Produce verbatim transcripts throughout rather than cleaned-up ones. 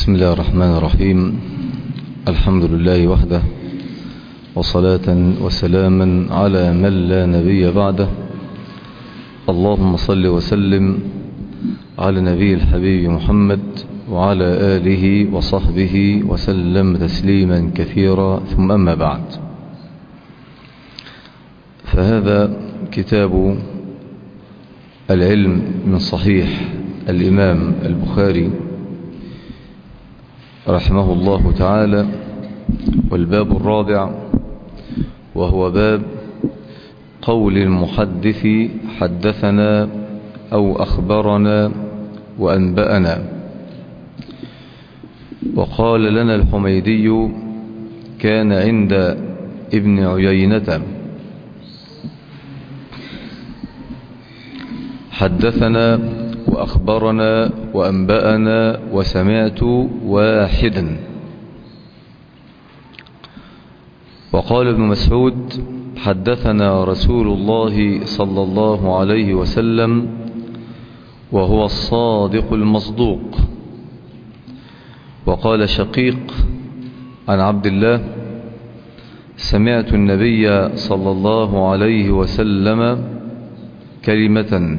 بسم الله الرحمن الرحيم. الحمد لله وحده، وصلاة وسلاما على من لا نبي بعده. اللهم صل وسلم على نبي الحبيب محمد وعلى آله وصحبه وسلم تسليما كثيرا، ثم أما بعد، فهذا كتاب العلم من صحيح الإمام البخاري رحمه الله تعالى، والباب الرابع وهو باب قول المحدث حدثنا أو أخبرنا وأنبأنا. وقال لنا الحميدي كان عند ابن عيينة حدثنا وأخبرنا وأنبأنا وسمعت واحدا. وقال ابن مسعود حدثنا رسول الله صلى الله عليه وسلم وهو الصادق المصدوق. وقال شقيق عن عبد الله سمعت النبي صلى الله عليه وسلم كلمة.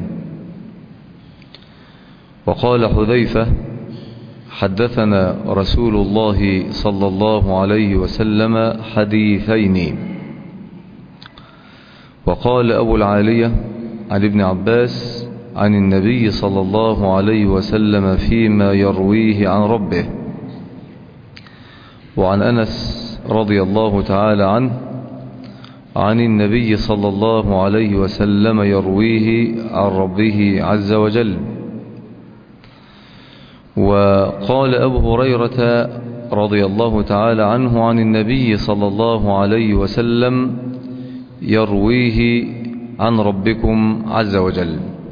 وقال حذيفة حدثنا رسول الله صلى الله عليه وسلم حديثين. وقال أبو العالية عن ابن عباس عن النبي صلى الله عليه وسلم فيما يرويه عن ربه. وعن أنس رضي الله تعالى عنه عن النبي صلى الله عليه وسلم يرويه عن ربه عز وجل. وقال أبو هريرة رضي الله تعالى عنه عن النبي صلى الله عليه وسلم يرويه عن ربكم عز وجل.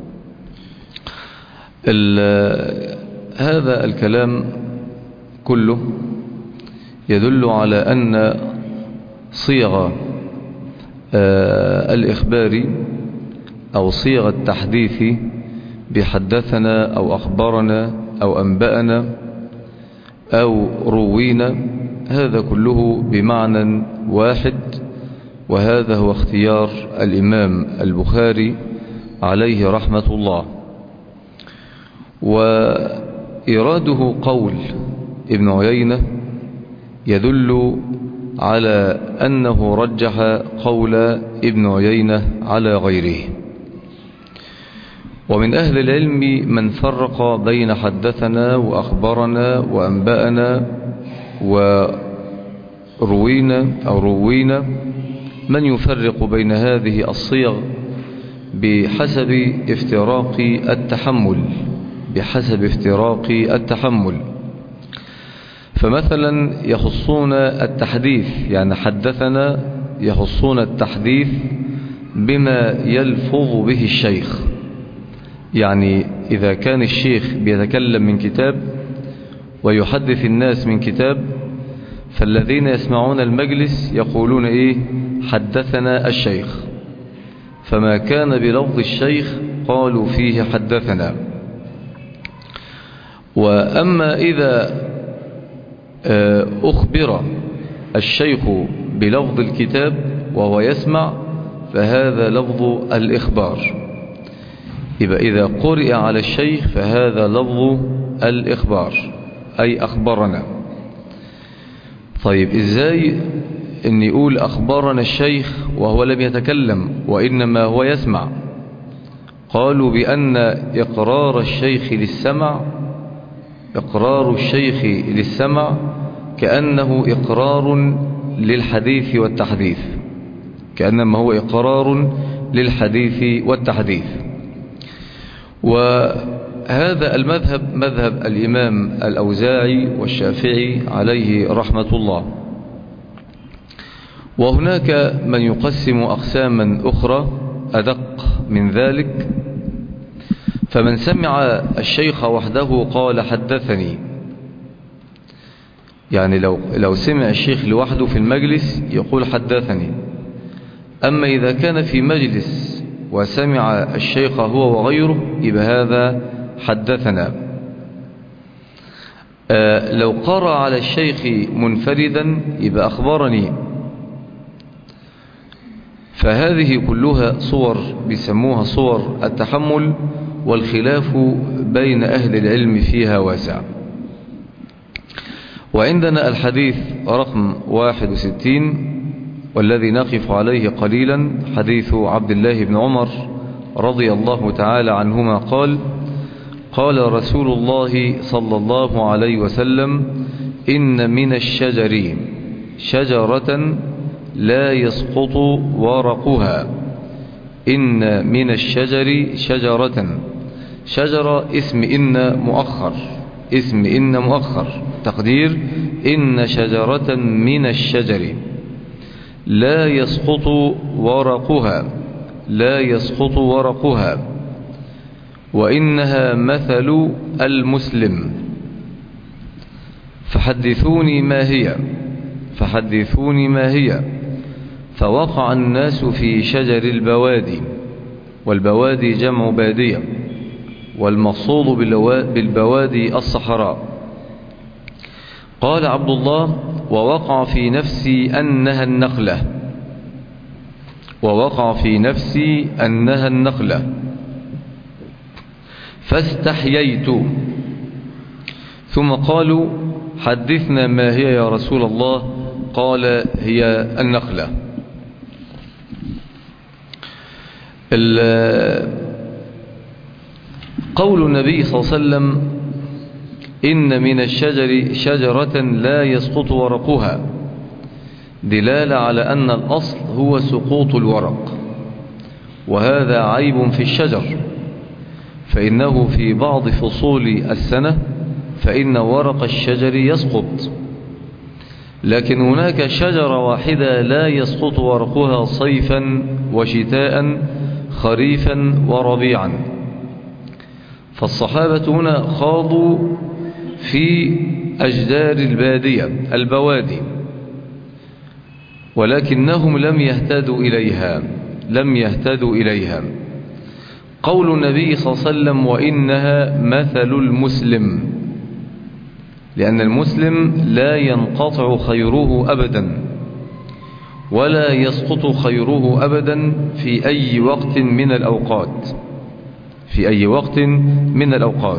هذا الكلام كله يدل على أن صيغ الإخبار أو صيغ التحديث بحدثنا أو أخبرنا أو أنبأنا أو روينا، هذا كله بمعنى واحد، وهذا هو اختيار الإمام البخاري عليه رحمة الله. وإراده قول ابن عيينة يدل على أنه رجح قول ابن عيينة على غيره. ومن أهل العلم من فرق بين حدثنا وأخبرنا وأنبأنا وروينا أو روينا، من يفرق بين هذه الصيغ بحسب افتراق التحمل بحسب افتراق التحمل فمثلا يخصون التحديث، يعني حدثنا يخصون التحديث بما يلفظ به الشيخ. يعني إذا كان الشيخ بيتكلم من كتاب ويحدث الناس من كتاب، فالذين يسمعون المجلس يقولون إيه؟ حدثنا الشيخ. فما كان بلفظ الشيخ قالوا فيه حدثنا. وأما إذا أخبر الشيخ بلفظ الكتاب وهو يسمع، فهذا لفظ الإخبار. يبقى إذا قرئ على الشيخ فهذا لفظ الإخبار، أي أخبرنا. طيب إزاي أن يقول أخبرنا الشيخ وهو لم يتكلم وإنما هو يسمع؟ قالوا بأن إقرار الشيخ للسمع إقرار الشيخ للسمع كأنه إقرار للحديث والتحديث كأنما هو إقرار للحديث والتحديث. وهذا المذهب مذهب الإمام الأوزاعي والشافعي عليه رحمة الله. وهناك من يقسم أقساما أخرى أدق من ذلك، فمن سمع الشيخ وحده قال حدثني، يعني لو, لو سمع الشيخ لوحده في المجلس يقول حدثني. أما إذا كان في مجلس وسمع الشيخ هو وغيره يبقى هذا حدثنا. آه لو قرأ على الشيخ منفردا يبقى أخبرني. فهذه كلها صور بيسموها صور التحمل، والخلاف بين أهل العلم فيها واسع. وعندنا الحديث رقم واحد وستين والذي نقف عليه قليلا، حديث عبد الله بن عمر رضي الله تعالى عنهما قال: قال رسول الله صلى الله عليه وسلم: إن من الشجر شجرة لا يسقط ورقها. إن من الشجر شجرة، شجرة اسم إن مؤخر، اسم إن مؤخر، تقدير إن شجرة من الشجر لا يسقط ورقها، لا يسقط ورقها، وإنها مثل المسلم. فحدثوني ما هي، فحدثوني ما هي. فوقع الناس في شجر البوادي، والبوادي جمع بادية، والمقصود بالبوادي الصحراء. قال عبد الله: ووقع في نفسي أنها النخلة، ووقع في نفسي أنها النخلة، فاستحييت. ثم قالوا: حدثنا ما هي يا رسول الله؟ قال: هي النخلة. قول النبي صلى الله عليه وسلم: إن من الشجر شجرة لا يسقط ورقها، دلالة على أن الأصل هو سقوط الورق، وهذا عيب في الشجر، فإنه في بعض فصول السنة فإن ورق الشجر يسقط، لكن هناك شجرة واحدة لا يسقط ورقها صيفا وشتاء، خريفا وربيعا. فالصحابة هنا خاضوا في أشجار البادية البوادي، ولكنهم لم يهتدوا إليها، لم يهتدوا إليها. قول النبي صلى الله عليه وسلم: وإنها مثل المسلم، لأن المسلم لا ينقطع خيره أبدا، ولا يسقط خيره أبدا في أي وقت من الأوقات، في أي وقت من الأوقات.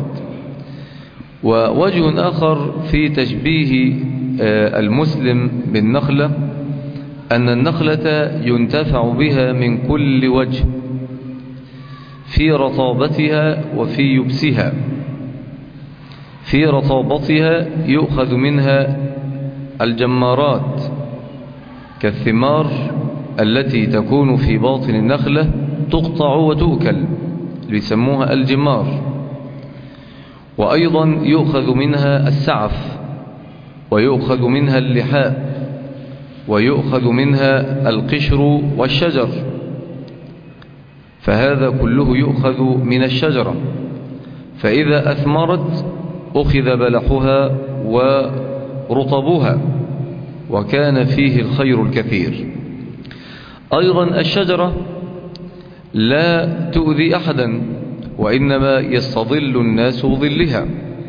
ووجه آخر في تشبيه المسلم بالنخلة أن النخلة ينتفع بها من كل وجه، في رطابتها وفي يبسها. في رطابتها يؤخذ منها الجمارات كالثمار التي تكون في باطن النخلة، تقطع وتؤكل، بيسموها الجمار. وأيضا يؤخذ منها السعف، ويؤخذ منها اللحاء، ويؤخذ منها القشر والشجر، فهذا كله يؤخذ من الشجرة. فإذا أثمرت أخذ بلحها ورطبها، وكان فيه الخير الكثير. أيضا الشجرة لا تؤذي أحدا، وإنما يستظل الناس بظلها.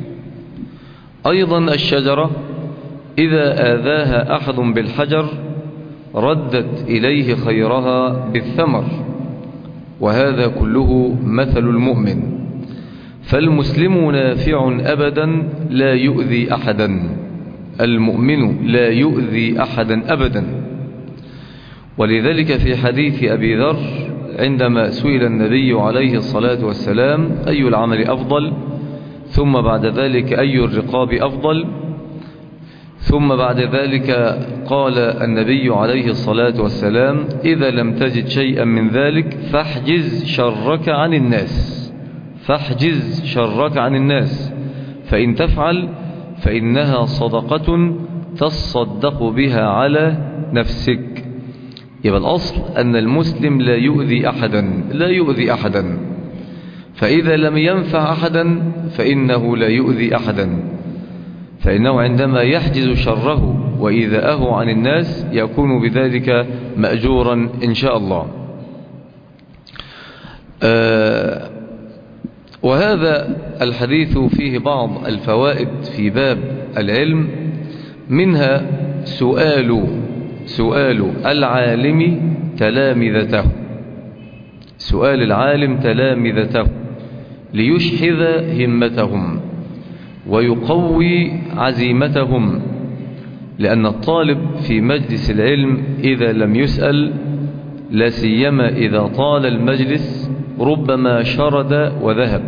أيضا الشجرة إذا آذاها أحد بالحجر ردت إليه خيرها بالثمر، وهذا كله مثل المؤمن. فالمسلم نافع أبدا لا يؤذي أحدا، المؤمن لا يؤذي أحدا أبدا. ولذلك في حديث أبي ذر عندما سئل النبي عليه الصلاة والسلام: أي العمل أفضل؟ ثم بعد ذلك: أي الرقاب أفضل؟ ثم بعد ذلك قال النبي عليه الصلاة والسلام: إذا لم تجد شيئا من ذلك فاحجز شرك عن الناس، فاحجز شرك عن الناس، فإن تفعل فإنها صدقة تصدق بها على نفسك. يبقى الأصل أن المسلم لا يؤذي أحدا، لا يؤذي أحدا. فإذا لم ينفع أحدا فإنه لا يؤذي أحدا، فإنه عندما يحجز شره وإيذاءه عن الناس يكون بذلك مأجورا إن شاء الله. آه وهذا الحديث فيه بعض الفوائد في باب العلم، منها سؤال سؤال العالم تلامذته، سؤال العالم تلامذته ليشحذ همتهم ويقوي عزيمتهم، لأن الطالب في مجلس العلم إذا لم يسأل، لا سيما إذا طال المجلس، ربما شرد وذهب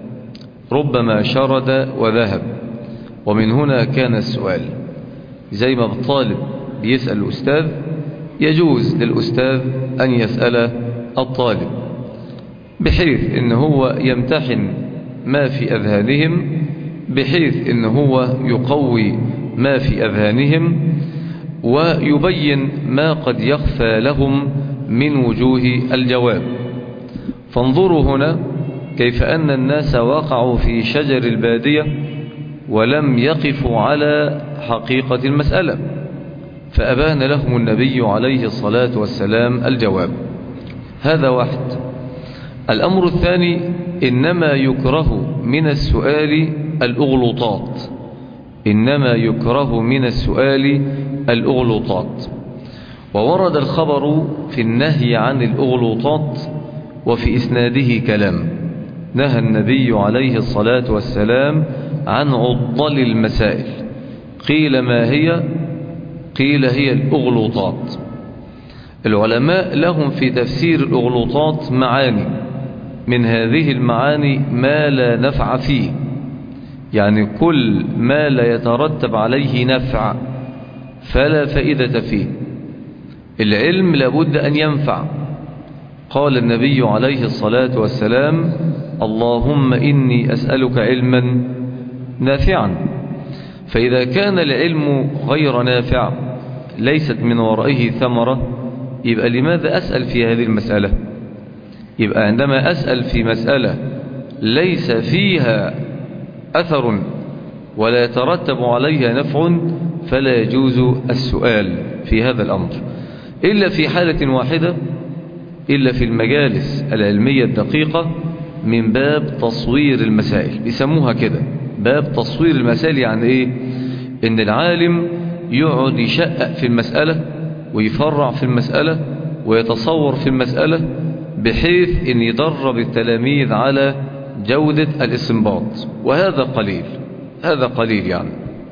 ربما شرد وذهب ومن هنا كان السؤال. زي ما الطالب بيسأل الأستاذ، يجوز للأستاذ أن يسأل الطالب، بحيث إن هو يمتحن ما في أذهانهم، بحيث إن هو يقوي ما في أذهانهم ويبين ما قد يخفى لهم من وجوه الجواب. فانظروا هنا كيف أن الناس وقعوا في شجر البادية ولم يقفوا على حقيقة المسألة، فأبان لهم النبي عليه الصلاة والسلام الجواب. هذا واحد. الأمر الثاني، إنما يكره من السؤال الأغلوطات إنما يكره من السؤال الأغلوطات وورد الخبر في النهي عن الأغلوطات، وفي إسناده كلام. نهى النبي عليه الصلاة والسلام عن عضل المسائل. قيل ما هي؟ قيل هي الأغلوطات. العلماء لهم في تفسير الأغلوطات معاني، من هذه المعاني ما لا نفع فيه، يعني كل ما لا يترتب عليه نفع فلا فائدة فيه. العلم لابد أن ينفع. قال النبي عليه الصلاة والسلام: اللهم إني أسألك علما نافعا. فإذا كان العلم غير نافع، ليست من ورائه ثمرة، يبقى لماذا أسأل في هذه المسألة؟ يبقى عندما أسأل في مسألة ليس فيها أثر ولا يترتب عليها نفع، فلا يجوز السؤال في هذا الأمر، إلا في حالة واحدة، إلا في المجالس العلمية الدقيقة من باب تصوير المسائل. بيسموها كده باب تصوير المسائل. يعني إيه؟ إن العالم يقعد يشقق في المسألة ويفرع في المسألة ويتصور في المسألة، بحيث أن يدرب التلاميذ على جودة الاستنباط، وهذا قليل هذا قليل يعني.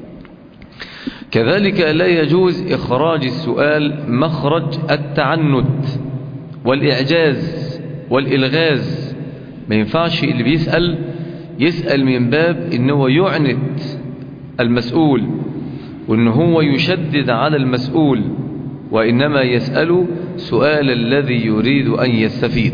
كذلك لا يجوز إخراج السؤال مخرج التعنت والإعجاز والإلغاز. ما ينفعش اللي بيسأل يسأل من باب إنه يعنت المسؤول وإنه هو يشدد على المسؤول، وإنما يسأل سؤال الذي يريد أن يستفيد.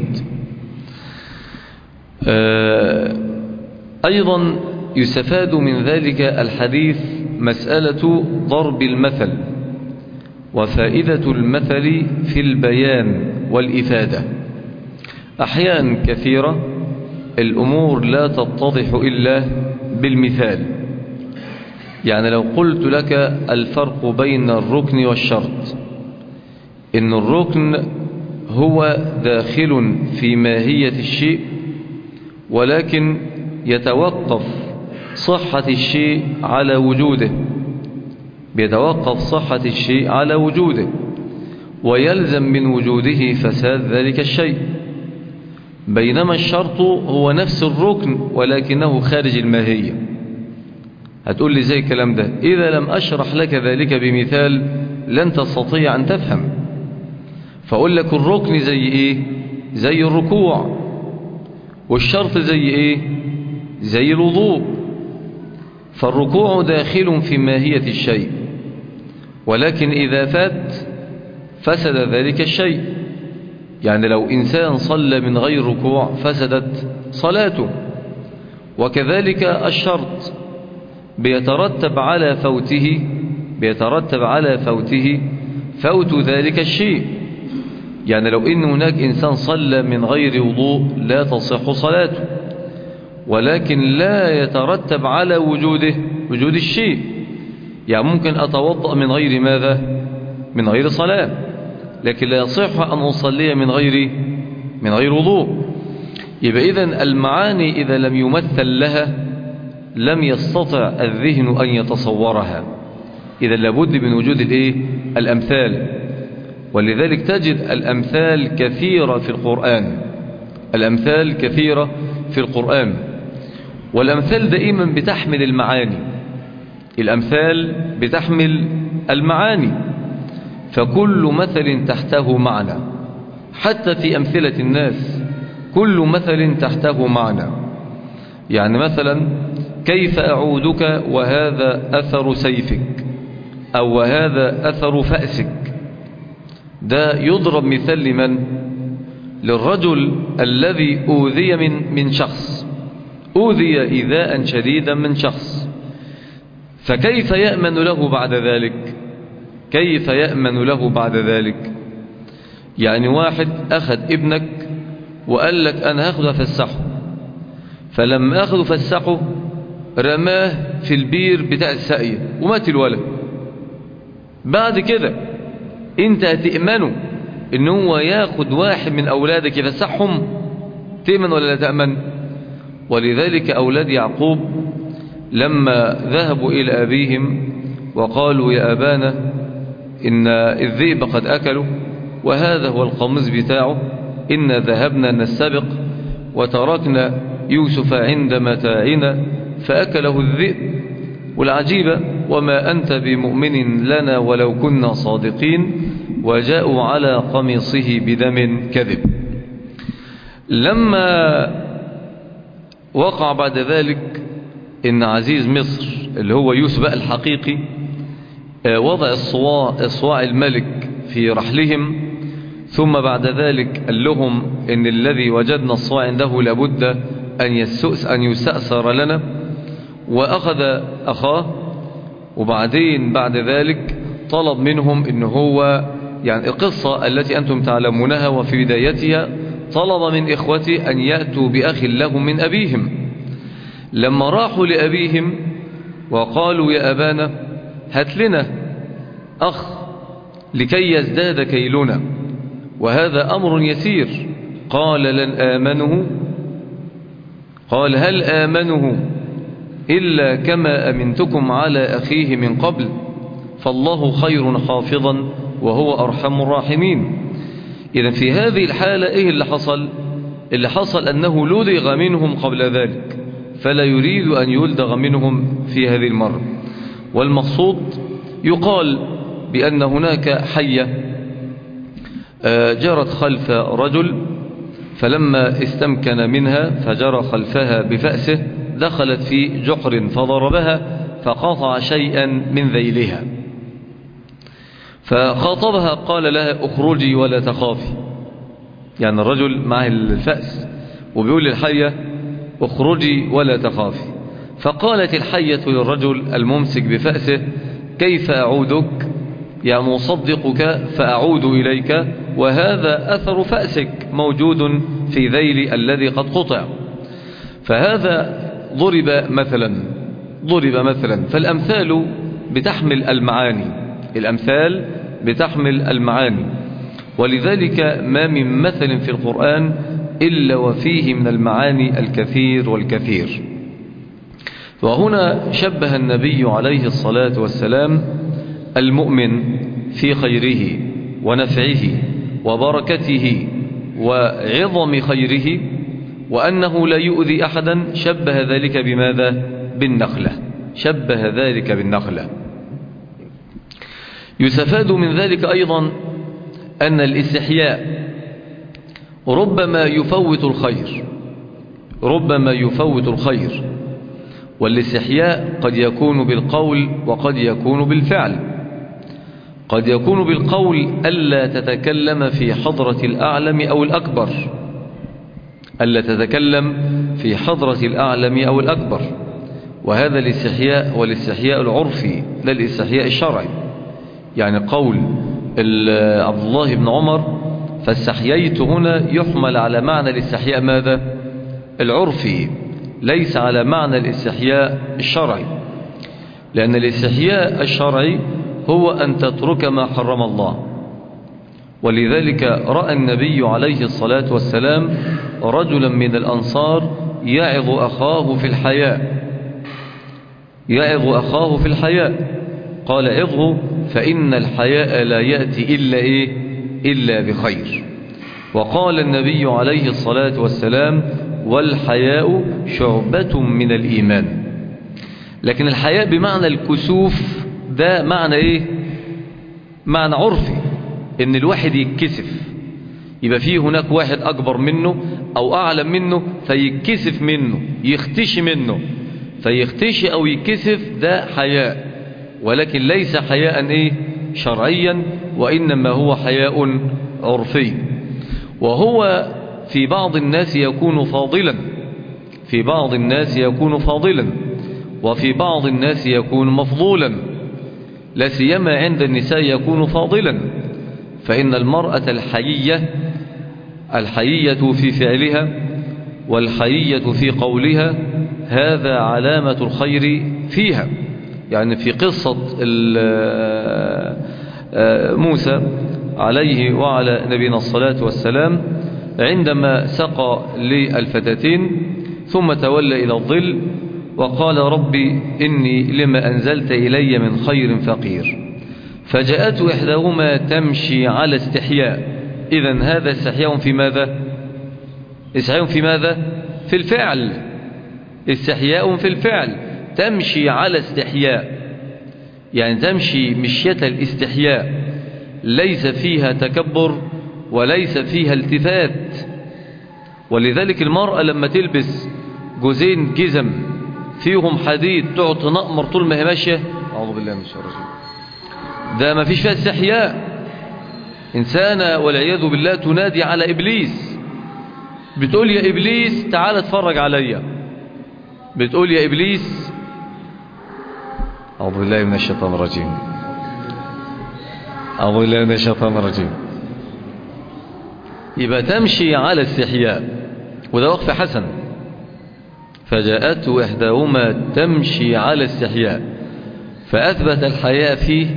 أيضا يستفاد من ذلك الحديث مسألة ضرب المثل وفائدة المثل في البيان والإفادة. أحيان كثيرة الأمور لا تتضح إلا بالمثال. يعني لو قلت لك الفرق بين الركن والشرط، إن الركن هو داخل في ماهية الشيء، ولكن يتوقف صحة الشيء على وجوده بيتوقف صحة الشيء على وجوده ويلزم من وجوده فساد ذلك الشيء. بينما الشرط هو نفس الركن ولكنه خارج الماهية. هتقول لي زي الكلام ده، إذا لم أشرح لك ذلك بمثال لن تستطيع أن تفهم. فأقول لك الركن زي إيه؟ زي الركوع. والشرط زي إيه؟ زي الوضوء. فالركوع داخل في ماهية الشيء، ولكن إذا فات فسد ذلك الشيء. يعني لو إنسان صلى من غير ركوع فسدت صلاته. وكذلك الشرط بيترتب على فوته بيترتب على فوته فوت ذلك الشيء. يعني لو إن هناك إنسان صلى من غير وضوء لا تصح صلاته، ولكن لا يترتب على وجوده وجود الشيء. يعني ممكن أتوضأ من غير ماذا؟ من غير صلاة، لكن لا يصح أن أصلي من غير من غير وضوء. يبقى إذن المعاني إذا لم يمثل لها لم يستطع الذهن أن يتصورها، إذا لابد من وجود الإيه؟ الأمثال. ولذلك تجد الأمثال كثيرة في القرآن، الأمثال كثيرة في القرآن، والأمثال دائما بتحمل المعاني، الأمثال بتحمل المعاني، فكل مثل تحته معنى، حتى في أمثلة الناس كل مثل تحته معنى. يعني مثلا كيف أعودك وهذا أثر سيفك، أو وهذا أثر فأسك، ده يضرب مثال لمن؟ للرجل الذي أوذي من من شخص، أوذي إيذاء شديدا من شخص، فكيف يأمن له بعد ذلك؟ كيف يأمن له بعد ذلك؟ يعني واحد أخذ ابنك وقال لك أنا هاخده فسحه، فلما أخذه فسحه رماه في البير بتاع الساقية ومات الولد. بعد كده انت هتأمنه ان هو ياخد واحد من أولادك يفسحهم؟ تأمن ولا لا تأمن؟ ولذلك أولاد يعقوب لما ذهبوا إلى أبيهم وقالوا يا أبانا إن الذئب قد أكلوا وهذا هو القميص بتاعه، إنا ذهبنا نستبق وتركنا يوسف عند متاعنا فأكله الذئب، والعجيبة وما أنت بمؤمن لنا ولو كنا صادقين، وجاءوا على قميصه بدم كذب. لما وقع بعد ذلك إن عزيز مصر اللي هو يوسف بقى الحقيقي وضع الصواع, الصواع الملك في رحلهم، ثم بعد ذلك قال لهم إن الذي وجدنا الصواع عنده لابد أن, أن يستأثر لنا، وأخذ أخاه، وبعدين بعد ذلك طلب منهم إن هو يعني القصة التي أنتم تعلمونها وفي بدايتها طلب من إخوته أن يأتوا بأخ لهم من أبيهم. لما راحوا لأبيهم وقالوا يا أبانا هات لنا أخ لكي يزداد كيلنا وهذا أمر يسير، قال لن آمنه، قال هل آمنه إلا كما أمنتكم على أخيه من قبل، فالله خير حافظا وهو أرحم الراحمين. إذن في هذه الحالة إيه اللي حصل؟ اللي حصل أنه لدغ منهم قبل ذلك، فلا يريد أن يلدغ منهم في هذه المرة. والمقصود يقال بأن هناك حية جرت خلف رجل، فلما استمكن منها فجرى خلفها بفأسه، دخلت في جحر فضربها فقطع شيئا من ذيلها، فخاطبها قال لها اخرجي ولا تخافي، يعني الرجل معه الفأس وبيقول للحية اخرجي ولا تخافي. فقالت الحية للرجل الممسك بفأسه كيف أعودك، يعني مصدقك فأعود إليك وهذا أثر فأسك موجود في ذيل الذي قد قطع. فهذا ضرب مثلا، ضرب مثلا. فالأمثال بتحمل المعاني، الأمثال بتحمل المعاني، ولذلك ما من مثل في القرآن إلا وفيه من المعاني الكثير والكثير. وهنا شبه النبي عليه الصلاة والسلام المؤمن في خيره ونفعه وبركته وعظم خيره وأنه لا يؤذي أحدا، شبه ذلك بماذا؟ بالنخلة، شبه ذلك بالنخلة. يستفاد من ذلك أيضا أن الاستحياء ربما يفوت الخير، ربما يفوت الخير، والاستحياء قد يكون بالقول وقد يكون بالفعل. قد يكون بالقول ألا تتكلم في حضرة الأعلم أو الأكبر، ألا تتكلم في حضرة الأعلم أو الأكبر، وهذا الاستحياء والاستحياء العرفي لا الاستحياء الشرعي. يعني قول عبد الله بن عمر فاستحييت هنا يحمل على معنى الاستحياء ماذا؟ العرفي، ليس على معنى الاستحياء الشرعي، لأن الاستحياء الشرعي هو أن تترك ما حرم الله، ولذلك رأى النبي عليه الصلاة والسلام رجلا من الأنصار يعظ أخاه في الحياء يعظ أخاه في الحياء قال عظه فإن الحياء لا يأتي إلا إيه إلا بخير. وقال النبي عليه الصلاة والسلام والحياء شعبة من الإيمان. لكن الحياء بمعنى الكسوف ده معنى إيه؟ معنى عرفي، إن الواحد يتكسف، يبقى فيه هناك واحد أكبر منه أو أعلم منه فيتكسف منه، يختشي منه، فيختشي أو يتكسف، ده حياء، ولكن ليس حياء إيه؟ شرعيا، وإنما هو حياء عرفي. وهو في بعض الناس يكون فاضلا في بعض الناس يكون فاضلا وفي بعض الناس يكون مفضولا، لا سيما عند النساء يكون فاضلا، فإن المرأة الحيية الحيية في فعلها والحيية في قولها هذا علامة الخير فيها. يعني في قصة موسى عليه وعلى نبينا الصلاة والسلام عندما سقى للفتاتين ثم تولى إلى الظل وقال ربي إني لما أنزلت إلي من خير فقير، فجاءت إحداهما تمشي على استحياء. إذن هذا استحياء في ماذا؟ استحياء في ماذا؟ في الفعل. استحياء في الفعل، تمشي على استحياء، يعني تمشي مشية الاستحياء، ليس فيها تكبر وليس فيها التفات. ولذلك المرأة لما تلبس جوزين جزم فيهم حديد تقعد تنقمر طول ما هي ماشية، أعوذ بالله من الشيطان الرجيم، ده ما فيش فيها استحياء. إنسانة والعياذ بالله تنادي على إبليس، بتقول يا إبليس تعال اتفرج عليا، بتقول يا إبليس، أعوذ بالله من الشيطان الرجيم، أعوذ بالله من الشيطان الرجيم. يبقى تمشي على استحياء، وده وقف حسن. فجاءته إحداهما تمشي على استحياء، فأثبت الحياء في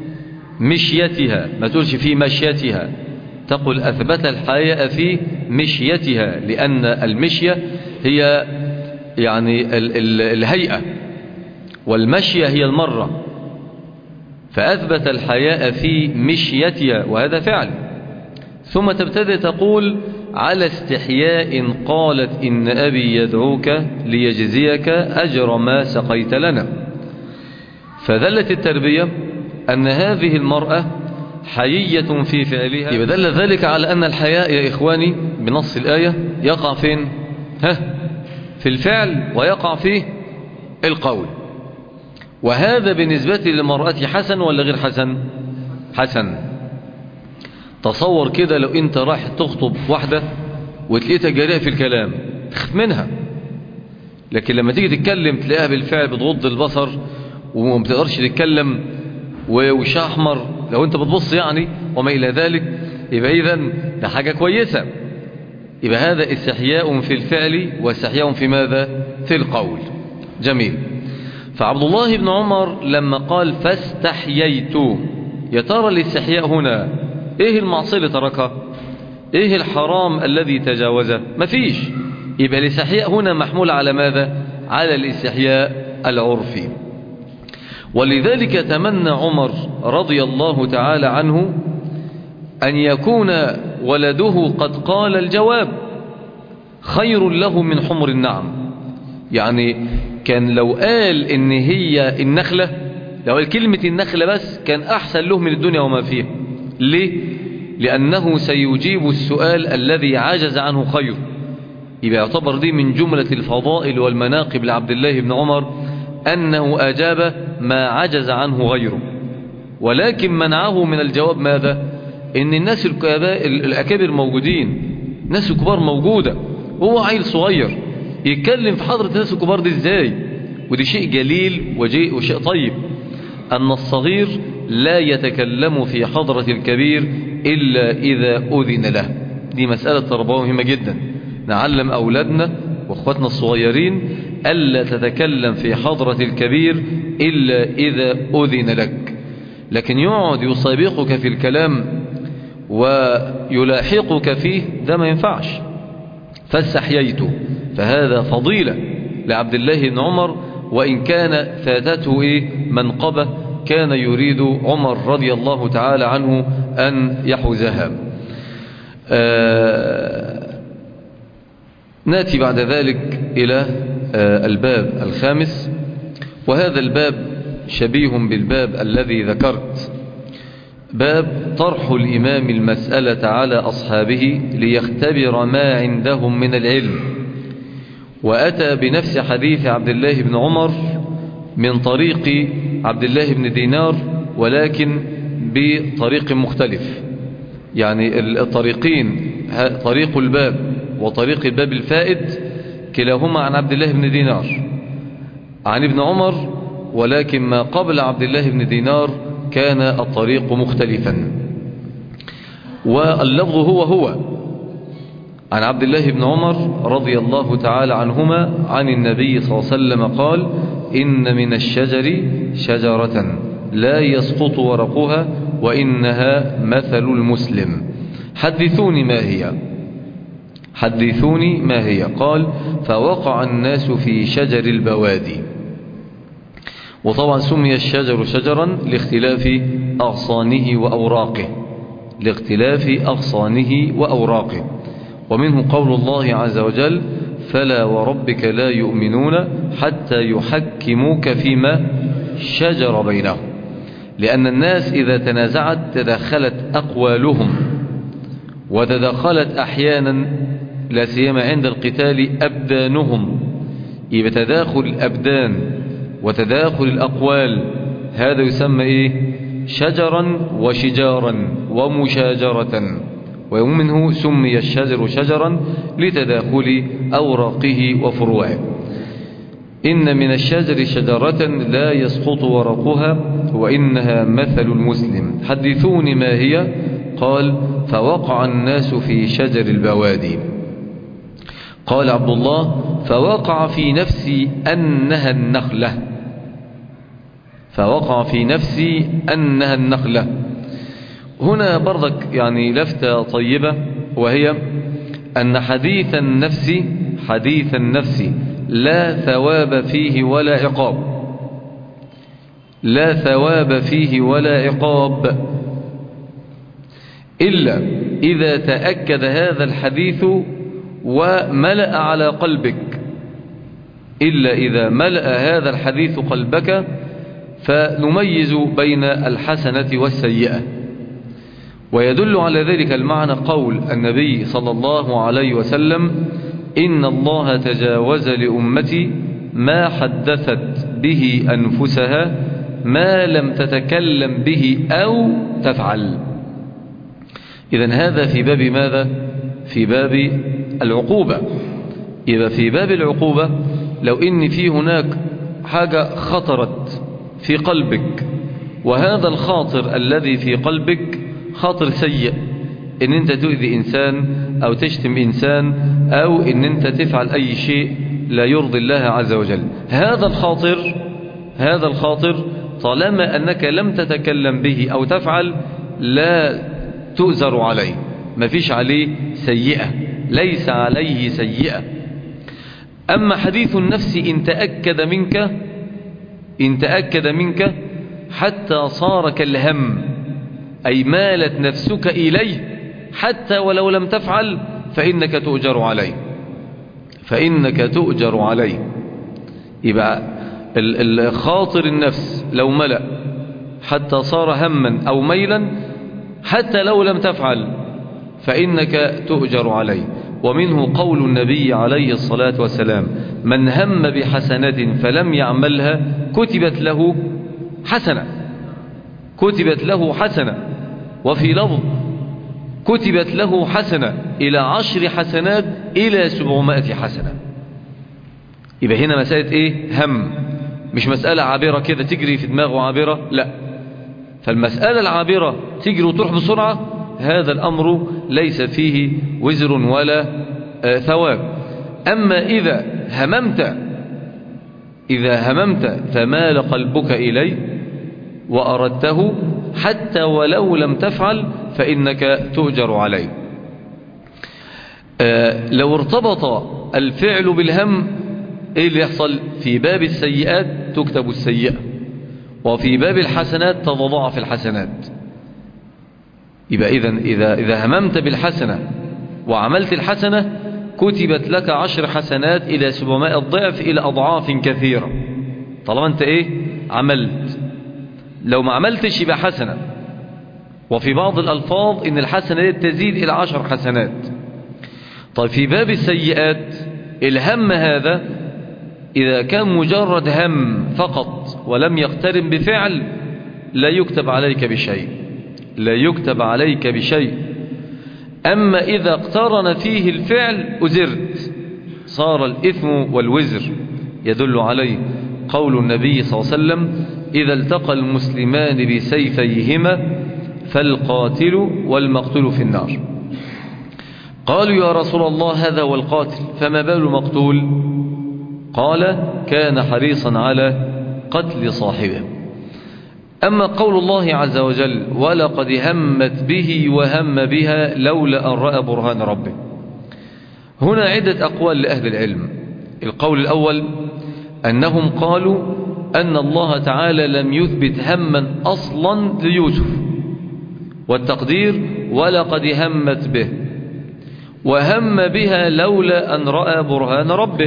مشيتها، ما تقولش في مشيتها، تقول أثبت الحياء في مشيتها، لأن المشية هي يعني ال ال الهيئة، والمشية هي المرة، فأثبت الحياء في مشيتها، وهذا فعل. ثم تبتدئ تقول على استحياء قالت إن أبي يدعوك ليجزيك أجر ما سقيت لنا. فدلت التربية أن هذه المرأة حيية في فعلها، يبقى دل ذلك على أن الحياء يا إخواني بنص الآية يقع فين؟ ها؟ في الفعل ويقع في القول. وهذا بالنسبة للمرأة حسن ولا غير حسن؟ حسن. تصور كده لو انت رايح تخطب واحدة وتلاقيتها جريئة في الكلام تخف منها، لكن لما تيجي تتكلم تلاقيها بالفعل بتغض البصر وما بتقدرش تتكلم ووشها احمر لو انت بتبص يعني وما الى ذلك، يبقى اذن ده حاجة كويسة. يبقى هذا استحياء في الفعل واستحياء في ماذا؟ في القول. جميل. فعبد الله بن عمر لما قال فاستحييت، يا ترى الاستحياء هنا ايه المعصية اللي تركها؟ ايه الحرام الذي تجاوزه؟ مفيش. يبقى الاستحياء هنا محمول على ماذا؟ على الاستحياء العرفي. ولذلك تمنى عمر رضي الله تعالى عنه أن يكون ولده قد قال الجواب خير له من حمر النعم. يعني كان لو قال إن هي النخلة، لو قال كلمة النخلة بس كان أحسن له من الدنيا وما فيها. ليه؟ لأنه سيجيب السؤال الذي عجز عنه خير. يبقى يعتبر دي من جملة الفضائل والمناقب لعبد الله بن عمر أنه أجاب ما عجز عنه غيره، ولكن منعه من الجواب ماذا؟ إن الناس الأكابر موجودين، ناس الكبار موجودة، وهو عيل صغير يتكلم في حضرة الناس الكبار دي إزاي؟ ودي شيء جليل وشيء طيب، أن الصغير لا يتكلم في حضرة الكبير إلا إذا أذن له. دي مسألة تربوية مهمة جدا، نعلم أولادنا وأخواتنا الصغيرين ألا تتكلم في حضرة الكبير إلا إذا أذن لك. لكن يقعد يسابقك في الكلام ويلاحقك فيه ده ما ينفعش. فاستحييت، فهذا فضيلة لعبد الله بن عمر، وإن كان فاتته إيه منقبة كان يريد عمر رضي الله تعالى عنه أن يحوزها. آه نأتي بعد ذلك إلى آه الباب الخامس، وهذا الباب شبيه بالباب الذي ذكرت، باب طرح الإمام المسألة على أصحابه ليختبر ما عندهم من العلم. وأتى بنفس حديث عبد الله بن عمر من طريق عبد الله بن دينار، ولكن بطريق مختلف. يعني الطريقين، طريق الباب وطريق الباب الفائد، كلاهما عن عبد الله بن دينار عن ابن عمر، ولكن ما قبل عبد الله بن دينار كان الطريق مختلفا، واللفظ هو هو عن عبد الله بن عمر رضي الله تعالى عنهما عن النبي صلى الله عليه وسلم قال: إن من الشجر شجرة لا يسقط ورقها وإنها مثل المسلم. حدثوني ما هي حدثوني ما هي قال: فوقع الناس في شجر البوادي. وطبعا سمي الشجر شجرا لاختلاف أغصانه وأوراقه لاختلاف أغصانه وأوراقه ومنه قول الله عز وجل: فلا وربك لا يؤمنون حتى يحكموك فيما شجر بينهم. لأن الناس إذا تنازعت تدخلت أقوالهم، وتدخلت أحيانا لا سيما عند القتال أبدانهم، يبقى تداخل الأبدان وتداخل الأقوال، هذا يسمى إيه؟ شجرا وشجارا ومشاجرة. ومنه سمي الشجر شجرا لتداخل أوراقه وفروعه. إن من الشجر شجرة لا يسقط ورقها وإنها مثل المسلم. حدثوني ما هي قال: فوقع الناس في شجر البوادي. قال عبد الله: فوقع في نفسي أنها النخلة فوقع في نفسي أنها النخلة. هنا برضك يعني لفتة طيبة، وهي أن حديث النفس حديث النفس لا ثواب فيه ولا عقاب لا ثواب فيه ولا عقاب إلا إذا تأكد هذا الحديث وملأ على قلبك إلا إذا ملأ هذا الحديث قلبك، فنميز بين الحسنة والسيئة. ويدل على ذلك المعنى قول النبي صلى الله عليه وسلم: إن الله تجاوز لأمتي ما حدثت به أنفسها ما لم تتكلم به أو تفعل. إذن هذا في باب ماذا؟ في باب العقوبة. إذا في باب العقوبة لو إن في هناك حاجة خطرت في قلبك، وهذا الخاطر الذي في قلبك خاطر سيء، إن أنت تؤذي إنسان أو تشتم إنسان أو إن أنت تفعل أي شيء لا يرضي الله عز وجل، هذا الخاطر هذا الخاطر طالما أنك لم تتكلم به أو تفعل لا تؤزر عليه، ما فيش عليه سيئة، ليس عليه سيئة. أما حديث النفس إن تأكد منك إن تأكد منك حتى صار كالهم، أي مالت نفسك إليه حتى ولو لم تفعل فإنك تؤجر عليه فإنك تؤجر عليه. يبقى الخاطر النفس لو ملأ حتى صار هما أو ميلا حتى لو لم تفعل فإنك تؤجر عليه. ومنه قول النبي عليه الصلاة والسلام: من هم بحسنة فلم يعملها كتبت له حسنة كتبت له حسنة وفي لفظ كتبت له حسنة إلى عشر حسنات إلى سبعمائة حسنة. يبقى هنا مسألة إيه؟ هم، مش مسألة عابرة كده تجري في دماغه عابرة، لا، فالمسألة العابرة تجري وتروح بسرعة، هذا الأمر ليس فيه وزر ولا آه ثواب. أما إذا هممت إذا هممت فمال قلبك إليه وأردته حتى ولو لم تفعل فإنك تؤجر عليه. آه لو ارتبط الفعل بالهم، ايه اللي يحصل؟ في باب السيئات تكتب السيئة، وفي باب الحسنات تتضاعف الحسنات. يبقى إذن إذا, إذا هممت بالحسنة وعملت الحسنة كتبت لك عشر حسنات إلى سبعمائة ضعف إلى أضعاف كثيرة، طالما أنت إيه عملت. لو ما عملتش يبقى حسنة. وفي بعض الألفاظ إن الحسنة تزيد إلى عشر حسنات. طيب في باب السيئات الهم هذا إذا كان مجرد هم فقط ولم يقترن بفعل لا يكتب عليك بشيء، لا يكتب عليك بشيء. أما إذا اقترن فيه الفعل أزرت، صار الإثم والوزر. يدل عليه قول النبي صلى الله عليه وسلم: إذا التقى المسلمان بسيفيهما فالقاتل والمقتول في النار. قالوا: يا رسول الله هذا هو القاتل، فما بال المقتول؟ قال: كان حريصا على قتل صاحبه. أما قول الله عز وجل: ولقد همت به وهم بها لولا أن رأى برهان ربه، هنا عدة أقوال لأهل العلم. القول الأول أنهم قالوا أن الله تعالى لم يثبت هما أصلا ليوسف، والتقدير ولقد همت به، وهم بها لولا أن رأى برهان ربه.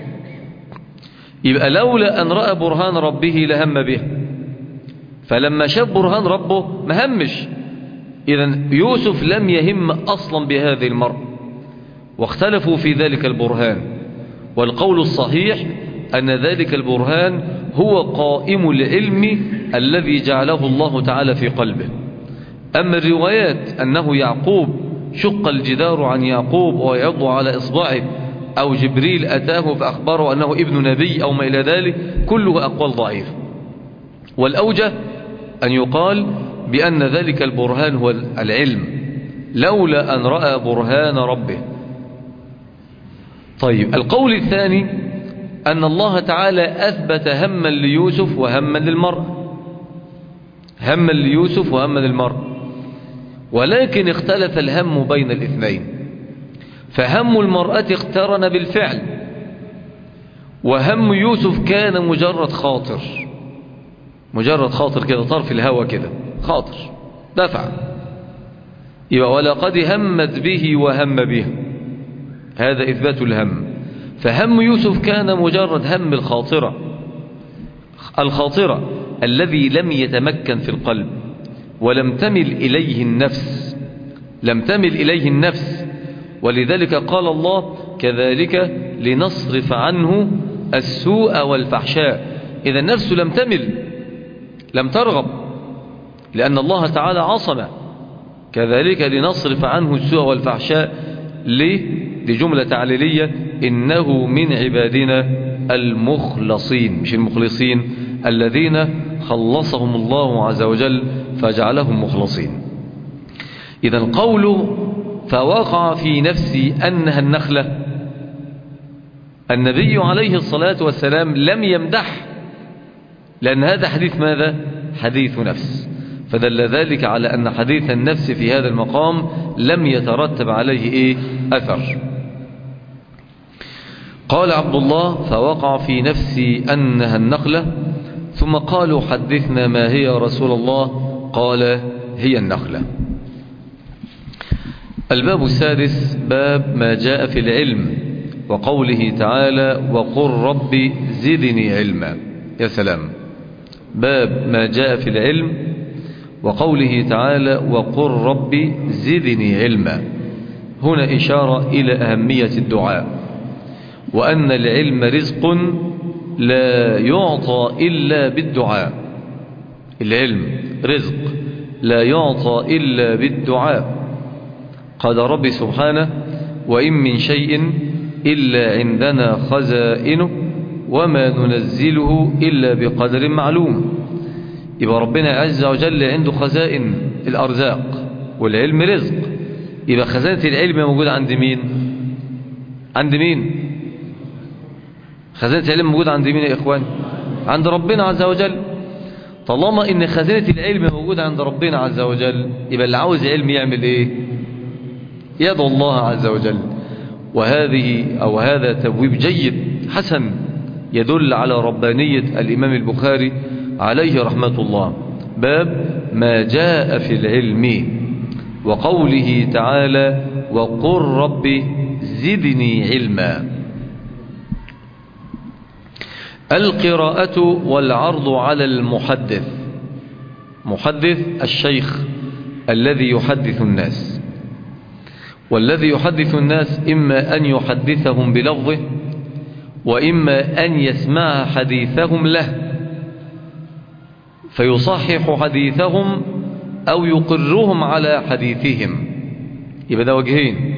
يبقى لولا أن رأى برهان ربه لهم به، فلما شاف برهان ربه ما همش. إذن يوسف لم يهم أصلا بهذه المرأة، واختلفوا في ذلك البرهان. والقول الصحيح أن ذلك البرهان هو قائم العلم الذي جعله الله تعالى في قلبه. أما الروايات أنه يعقوب شق الجدار عن يعقوب ويعض على إصبعه، أو جبريل أتاه فأخبره أنه ابن نبي أو ما إلى ذلك، كله أقوال ضعيفة. والأوجه أن يقال بأن ذلك البرهان هو العلم، لولا أن رأى برهان ربه. طيب القول الثاني أن الله تعالى أثبت هما ليوسف وهما للمرأة، هما ليوسف وهما للمرأة، ولكن اختلف الهم بين الاثنين. فهم المرأة اقترن بالفعل، وهم يوسف كان مجرد خاطر، مجرد خاطر كده، طرف الهوى كده، خاطر دفع. يبقى ولقد همت به وهم به، هذا إثبات الهم. فهم يوسف كان مجرد هم الخاطرة، الخاطرة الذي لم يتمكن في القلب ولم تمل إليه النفس، لم تمل إليه النفس. ولذلك قال الله: كذلك لنصرف عنه السوء والفحشاء. إذا النفس لم تمل، لم ترغب، لأن الله تعالى عصمه. كذلك لنصرف عنه السوء والفحشاء. ليه؟ لجملة تعليلية: إنه من عبادنا المخلصين، مش المخلصين، الذين خلصهم الله عز وجل فجعلهم مخلصين. إذا قوله فوقع في نفسي أنها النخلة، النبي عليه الصلاة والسلام لم يمدح، لأن هذا حديث ماذا؟ حديث نفس. فدل ذلك على أن حديث النفس في هذا المقام لم يترتب عليه إيه؟ أثر. قال عبد الله: فوقع في نفسي أنها النخلة. ثم قالوا: حدثنا ما هي يا رسول الله؟ قال: هي النخلة. الباب السادس باب ما جاء في العلم، وقوله تعالى: وقل رب زدني علما. يا سلام، باب ما جاء في العلم وقوله تعالى: وقل رب زدني علما. هنا إشارة إلى أهمية الدعاء، وأن العلم رزق لا يعطى إلا بالدعاء. العلم رزق لا يعطى إلا بالدعاء. قال رب سبحانه: وإن من شيء إلا عندنا خزائنه وما ننزله إلا بقدر معلوم. يبقى ربنا عز وجل عنده خزائن الأرزاق، والعلم رزق. يبقى خزانة العلم موجودة عند مين؟ عند مين؟ خزانة العلم موجودة عند مين يا إخوان؟ عند ربنا عز وجل. طالما ان خزينة العلم موجودة عند ربنا عز وجل، يبقى اللي عاوز علم يعمل ايه؟ يدعو الله عز وجل. وهذه أو هذا تبويب جيد حسن يدل على ربانية الإمام البخاري عليه رحمة الله. باب ما جاء في العلم، وقوله تعالى وقل رب زدني علما. القراءة والعرض على المحدث. محدث الشيخ الذي يحدث الناس، والذي يحدث الناس إما أن يحدثهم بلفظه، وإما أن يسمع حديثهم له فيصحح حديثهم أو يقرهم على حديثهم. يبقى ده وجهين،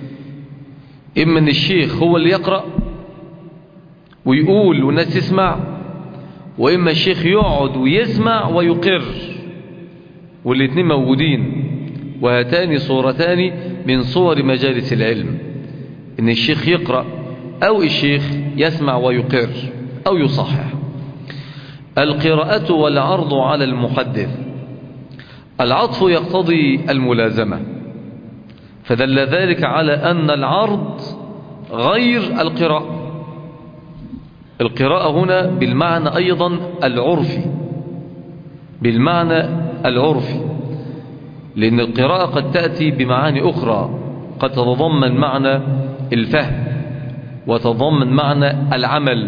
إما أن الشيخ هو اللي يقرأ ويقول والناس تسمع، وإما الشيخ يقعد ويسمع ويقر، والاثنين موجودين. وهاتان صورتان من صور مجالس العلم، إن الشيخ يقرأ أو الشيخ يسمع ويقر أو يصحح. القراءة والعرض على المحدث. العطف يقتضي الملازمة، فدل ذلك على أن العرض غير القراءة. القراءة هنا بالمعنى أيضا العرفي، بالمعنى العرفي، لأن القراءة قد تأتي بمعاني أخرى، قد تتضمن معنى الفهم وتتضمن معنى العمل.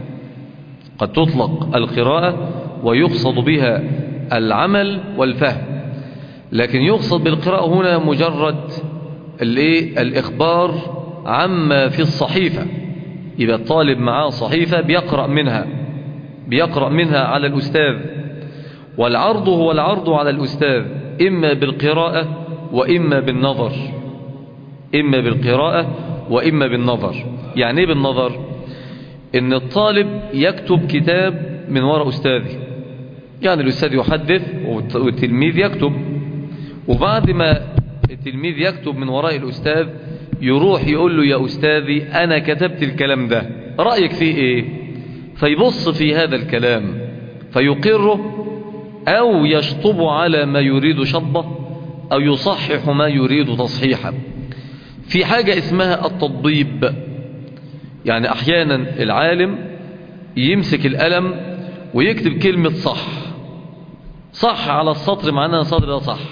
قد تطلق القراءة ويقصد بها العمل والفهم، لكن يقصد بالقراءة هنا مجرد الإخبار عما في الصحيفة. يبقى الطالب معاه صحيفة بيقرأ منها بيقرأ منها على الأستاذ. والعرض هو العرض على الأستاذ إما بالقراءة وإما بالنظر، إما بالقراءة وإما بالنظر. يعني إيه بالنظر؟ إن الطالب يكتب كتاب من وراء أستاذه، يعني الأستاذ يحدث والتلميذ يكتب، وبعد ما التلميذ يكتب من وراء الأستاذ يروح يقول له يا أستاذي أنا كتبت الكلام ده، رأيك فيه إيه؟ فيبص في هذا الكلام فيقره أو يشطب على ما يريد شطبه أو يصحح ما يريد تصحيحا. في حاجة اسمها التطبيب، يعني أحيانا العالم يمسك القلم ويكتب كلمة صح صح على السطر، معناها السطر ده صح،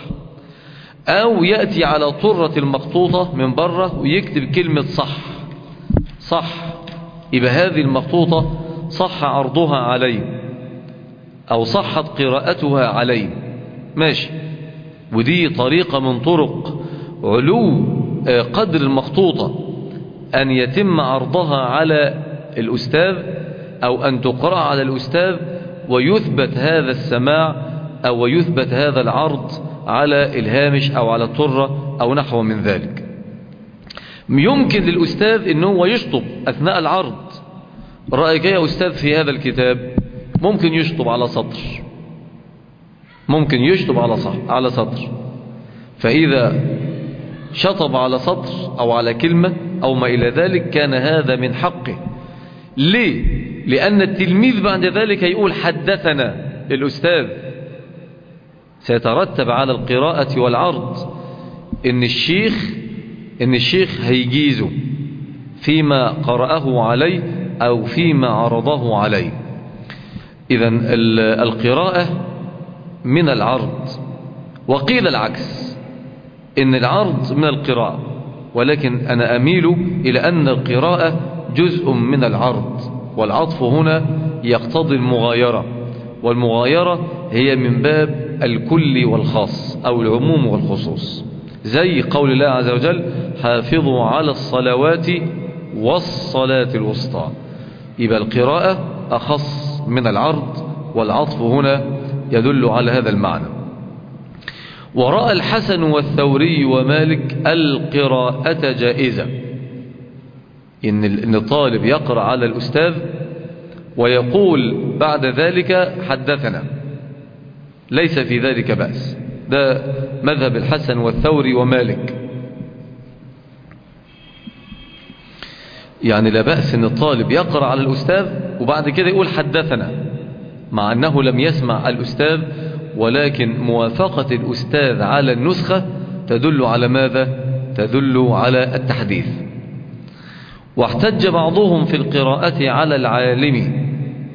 أو يأتي على طرة المخطوطة من بره ويكتب كلمة صح صح، يبقى هذه المخطوطة صح عرضها عليه أو صحت قراءتها عليه، ماشي. ودي طريقة من طرق علو قدر المخطوطة، أن يتم عرضها على الأستاذ أو أن تقرأ على الأستاذ ويثبت هذا السماع أو يثبت هذا العرض على الهامش أو على الطرة أو نحو من ذلك. يمكن للأستاذ أنه يشطب أثناء العرض. رأيك يا أستاذ في هذا الكتاب؟ ممكن يشطب على سطر، ممكن يشطب على صح على سطر. فإذا شطب على سطر أو على كلمة أو ما إلى ذلك كان هذا من حقه. ليه؟ لأن التلميذ بعد ذلك يقول حدثنا الأستاذ، سيترتب على القراءة والعرض إن الشيخ إن الشيخ هيجيزه فيما قرأه عليه أو فيما عرضه عليه. إذن القراءة من العرض، وقيل العكس إن العرض من القراءة، ولكن أنا أميل إلى أن القراءة جزء من العرض، والعطف هنا يقتضي المغايرة، والمغايرة هي من باب الكل والخاص أو العموم والخصوص، زي قول الله عز وجل حافظوا على الصلوات والصلاة الوسطى. يبقى القراءة أخص من العرض، والعطف هنا يدل على هذا المعنى. ورأى الحسن والثوري ومالك القراءة جائزة، إن الطالب يقرأ على الأستاذ ويقول بعد ذلك حدثنا، ليس في ذلك بأس. ده مذهب الحسن والثوري ومالك، يعني لا بأس إن الطالب يقرأ على الأستاذ وبعد كده يقول حدثنا، مع أنه لم يسمع الأستاذ، ولكن موافقة الأستاذ على النسخة تدل على ماذا؟ تدل على التحديث. واحتج بعضهم في القراءة على العالم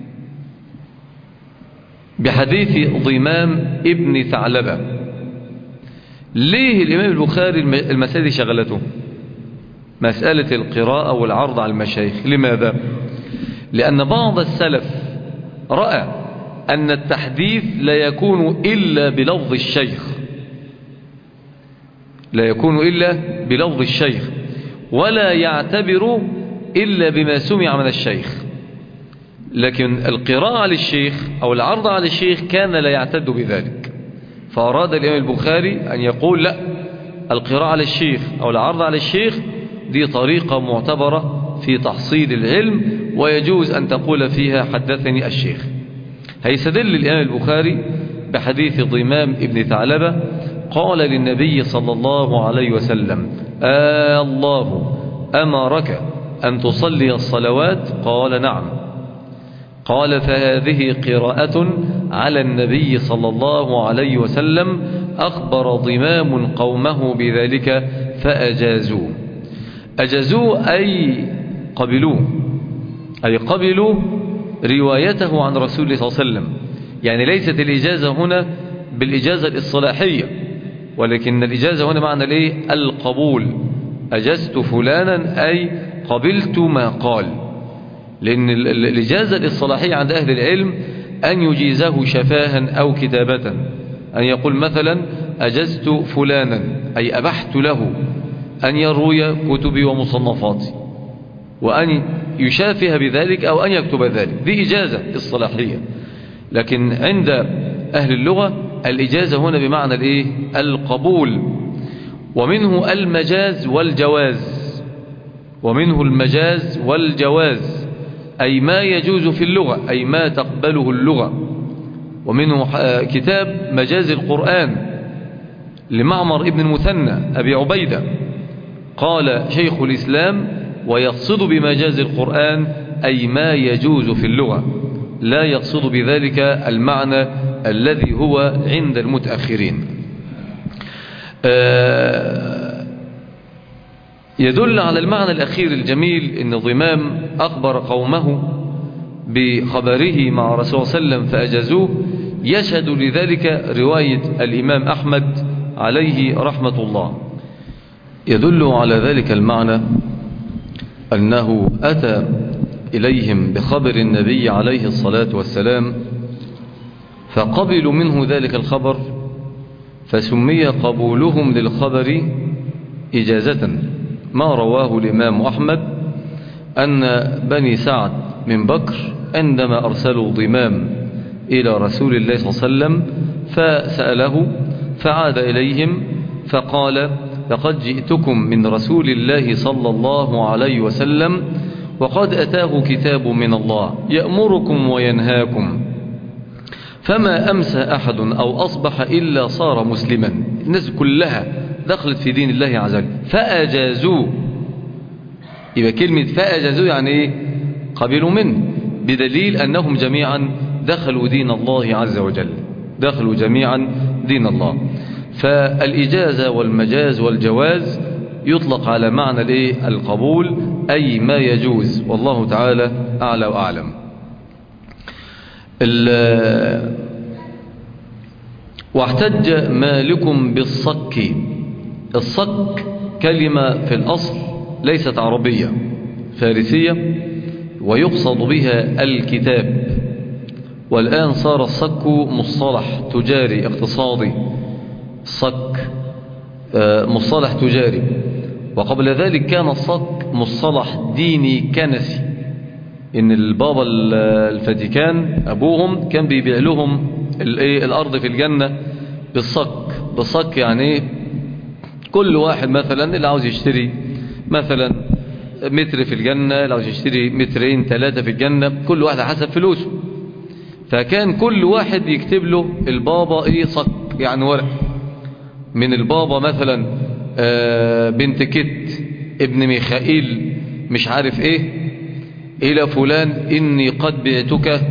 بحديث ضمام ابن ثعلبة. ليه الإمام البخاري المسألة دي شغلته؟ مسألة القراءة والعرض على المشايخ. لماذا؟ لأن بعض السلف رأى أن التحديث لا يكون إلا بلفظ الشيخ، لا يكون إلا بلفظ الشيخ، ولا يعتبر إلا بما سمع من الشيخ. لكن القراءة على الشيخ أو العرض على الشيخ كان لا يعتد بذلك، فأراد الإمام البخاري أن يقول لا، القراءة على الشيخ أو العرض على الشيخ دي طريقة معتبرة في تحصيل العلم، ويجوز أن تقول فيها حدثني الشيخ. هيستدل الإمام البخاري بحديث ضمام ابن ثعلبة قال للنبي صلى الله عليه وسلم: آه الله أمرك أن تصلي الصلوات؟ قال: نعم. قال: فهذه قراءة على النبي صلى الله عليه وسلم، أخبر ضمام قومه بذلك فأجازوه. أجازوه أي قبلوه، أي قبلوا روايته عن رسول الله صلى الله عليه وسلم. يعني ليست الإجازة هنا بالإجازة الإصطلاحية، ولكن الإجازة هنا معنى الايه؟ القبول. أجزت فلانا أي قبلت ما قال. لأن الإجازة الإصطلاحية عند أهل العلم أن يجيزه شفاها أو كتابة، أن يقول مثلا أجزت فلانا أي أبحت له أن يروي كتبي ومصنفاتي، وأن يشافه بذلك أو أن يكتب ذلك، دي إجازة إصطلاحية. لكن عند أهل اللغة الإجازة هنا بمعنى الإيه؟ القبول. ومنه المجاز والجواز، ومنه المجاز والجواز أي ما يجوز في اللغة، أي ما تقبله اللغة. ومنه كتاب مجاز القرآن لمعمر ابن المثنى أبي عبيدة، قال شيخ الإسلام: ويقصد بمجاز القرآن أي ما يجوز في اللغة، لا يقصد بذلك المعنى الذي هو عند المتأخرين. يدل على المعنى الأخير الجميل أن ضمام أخبر قومه بخبره مع رسول الله صلى الله عليه وسلم فأجازوه. يشهد لذلك رواية الإمام أحمد عليه رحمة الله. يدل على ذلك المعنى أنه أتى إليهم بخبر النبي عليه الصلاة والسلام فقبلوا منه ذلك الخبر، فسمي قبولهم للخبر إجازة. ما رواه الإمام أحمد أن بني سعد من بكر عندما أرسلوا ضمام إلى رسول الله صلى الله عليه وسلم فسأله فعاد إليهم فقال: لقد جئتكم من رسول الله صلى الله عليه وسلم وقد أتاه كتاب من الله يأمركم وينهاكم، فما أمسى أحد أو أصبح إلا صار مسلما. الناس كلها دخلت في دين الله عز وجل فأجازوه. يبقى كلمة فأجازوه يعني إيه؟ قبلوا منه، بدليل أنهم جميعا دخلوا دين الله عز وجل، دخلوا جميعا دين الله. فالإجازة والمجاز والجواز يطلق على معنى الايه؟ القبول، أي ما يجوز، والله تعالى أعلى وأعلم. واحتج مالك بالصك. الصك كلمة في الأصل ليست عربية، فارسية، ويقصد بها الكتاب. والآن صار الصك مصطلح تجاري اقتصادي، صك مصطلح تجاري. وقبل ذلك كان الصك مصطلح ديني كنسي، إن البابا الفاتيكان أبوهم كان بيبيع لهم الأرض في الجنة بالصك. بالصك يعني كل واحد مثلا اللي عاوز يشتري مثلا متر في الجنة، اللي عاوز يشتري مترين ثلاثة في الجنة، كل واحد حسب فلوسه. فكان كل واحد يكتب له البابا ايه؟ صك، يعني ورق من البابا مثلا بنت كت ابن ميخائيل مش عارف ايه، الى فلان اني قد بعتك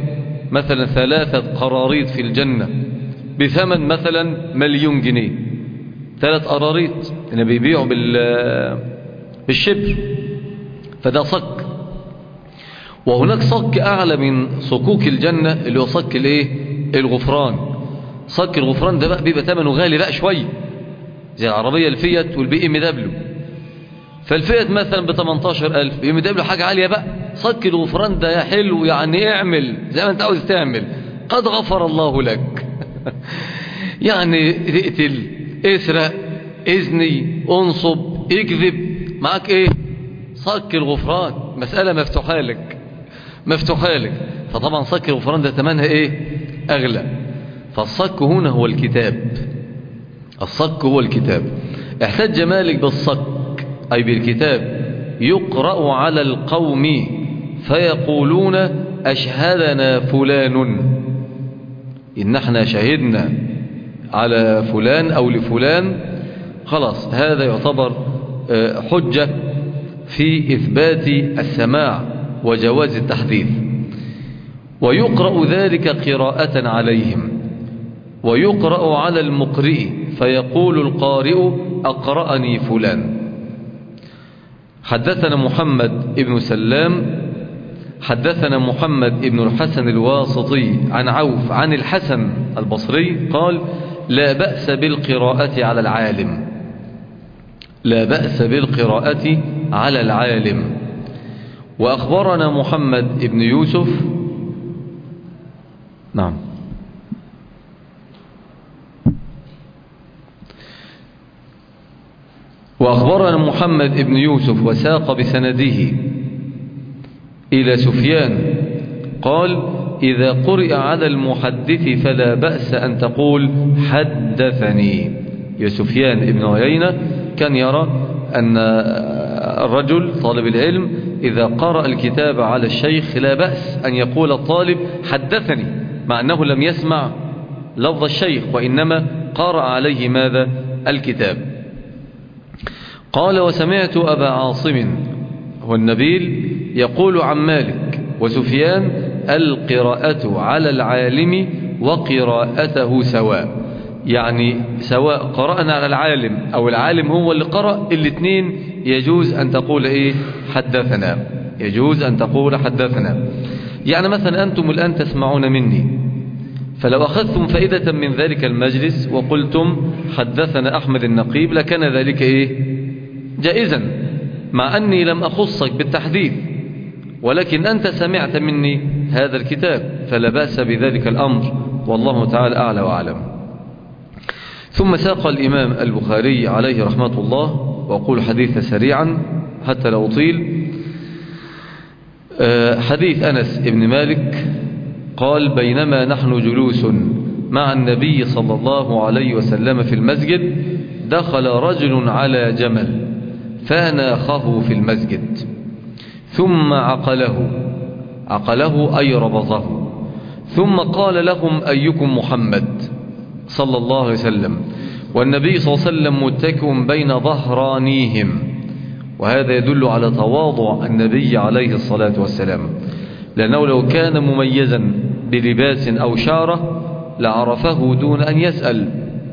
مثلا ثلاثة قراريط في الجنة بثمن مثلا مليون جنيه، ثلاث قراريط اللي بيبيعوا بالشبر، فده صك. وهناك صك أعلى من صكوك الجنة اللي هو صك الايه الغفران. صك الغفران ده بقى بيبقى ثمنه غالي بقى شوية، زي العربية الفيات والبي ام دبليو. فالفيات مثلا ب تمنتاشر ألف، بي ام دبليو حاجة عالية بقى. صك الغفران ده يا حلو، يعني اعمل زي ما انت عاوز تعمل، قد غفر الله لك. يعني تقتل، اسرق، اذني، انصب، اكذب، معاك ايه؟ صك الغفران، مسألة مفتوحة لك مفتوحة لك. فطبعا صك الغفران ده ثمنها ايه؟ اغلى. فالصك هنا هو الكتاب، الصك هو الكتاب. احتج مالك بالصك أي بالكتاب يقرأ على القوم فيقولون أشهدنا فلان، إن احنا شهدنا على فلان أو لفلان، خلاص هذا يعتبر حجة في إثبات السماع وجواز التحديث. ويقرأ ذلك قراءة عليهم، ويقرأ على المقرئ فيقول القارئ أقرأني فلان. حدثنا محمد بن سلام حدثنا محمد بن الحسن الواسطي عن عوف عن الحسن البصري قال: لا بأس بالقراءة على العالم، لا بأس بالقراءة على العالم. وأخبرنا محمد بن يوسف نعم وأخبرنا محمد بن يوسف وساق بسنده إلى سفيان قال: إذا قرئ على المحدث فلا بأس أن تقول حدثني. يا سفيان ابن عيينة كان يرى أن الرجل طالب العلم إذا قرأ الكتاب على الشيخ لا بأس أن يقول الطالب حدثني، مع أنه لم يسمع لفظ الشيخ وإنما قرأ عليه ماذا؟ الكتاب. قال: وسمعت أبا عاصم والنبيل يقول عن مالك وسفيان: القراءة على العالم وقراءته سواء، يعني سواء قرأنا على العالم أو العالم هو اللي قرأ، الاثنين يجوز أن تقول إيه؟ حدثنا، يجوز أن تقول حدثنا. يعني مثلا أنتم الآن تسمعون مني، فلو أخذتم فائدة من ذلك المجلس وقلتم حدثنا أحمد النقيب لكان ذلك إيه؟ جائزا، مع أني لم أخصك بالتحديث، ولكن أنت سمعت مني هذا الكتاب، فلا بأس بذلك الأمر، والله تعالى أعلى وأعلم. ثم ساق الإمام البخاري عليه رحمة الله، وأقول حديث سريعا حتى لا أطيل، حديث أنس بن مالك قال: بينما نحن جلوس مع النبي صلى الله عليه وسلم في المسجد دخل رجل على جمل فناخه في المسجد ثم عقله عقله أي ربطه، ثم قال لهم: أيكم محمد صلى الله عليه وسلم؟ والنبي صلى الله عليه وسلم متكئ بين ظهرانيهم. وهذا يدل على تواضع النبي عليه الصلاة والسلام، لأنه لو كان مميزا بلباس أو شارة لعرفه دون أن يسأل.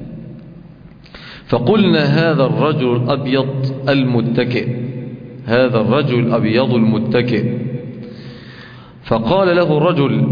فقلنا: هذا الرجل الأبيض المتكئ، هذا الرجل الأبيض المتكئ. فقال له الرجل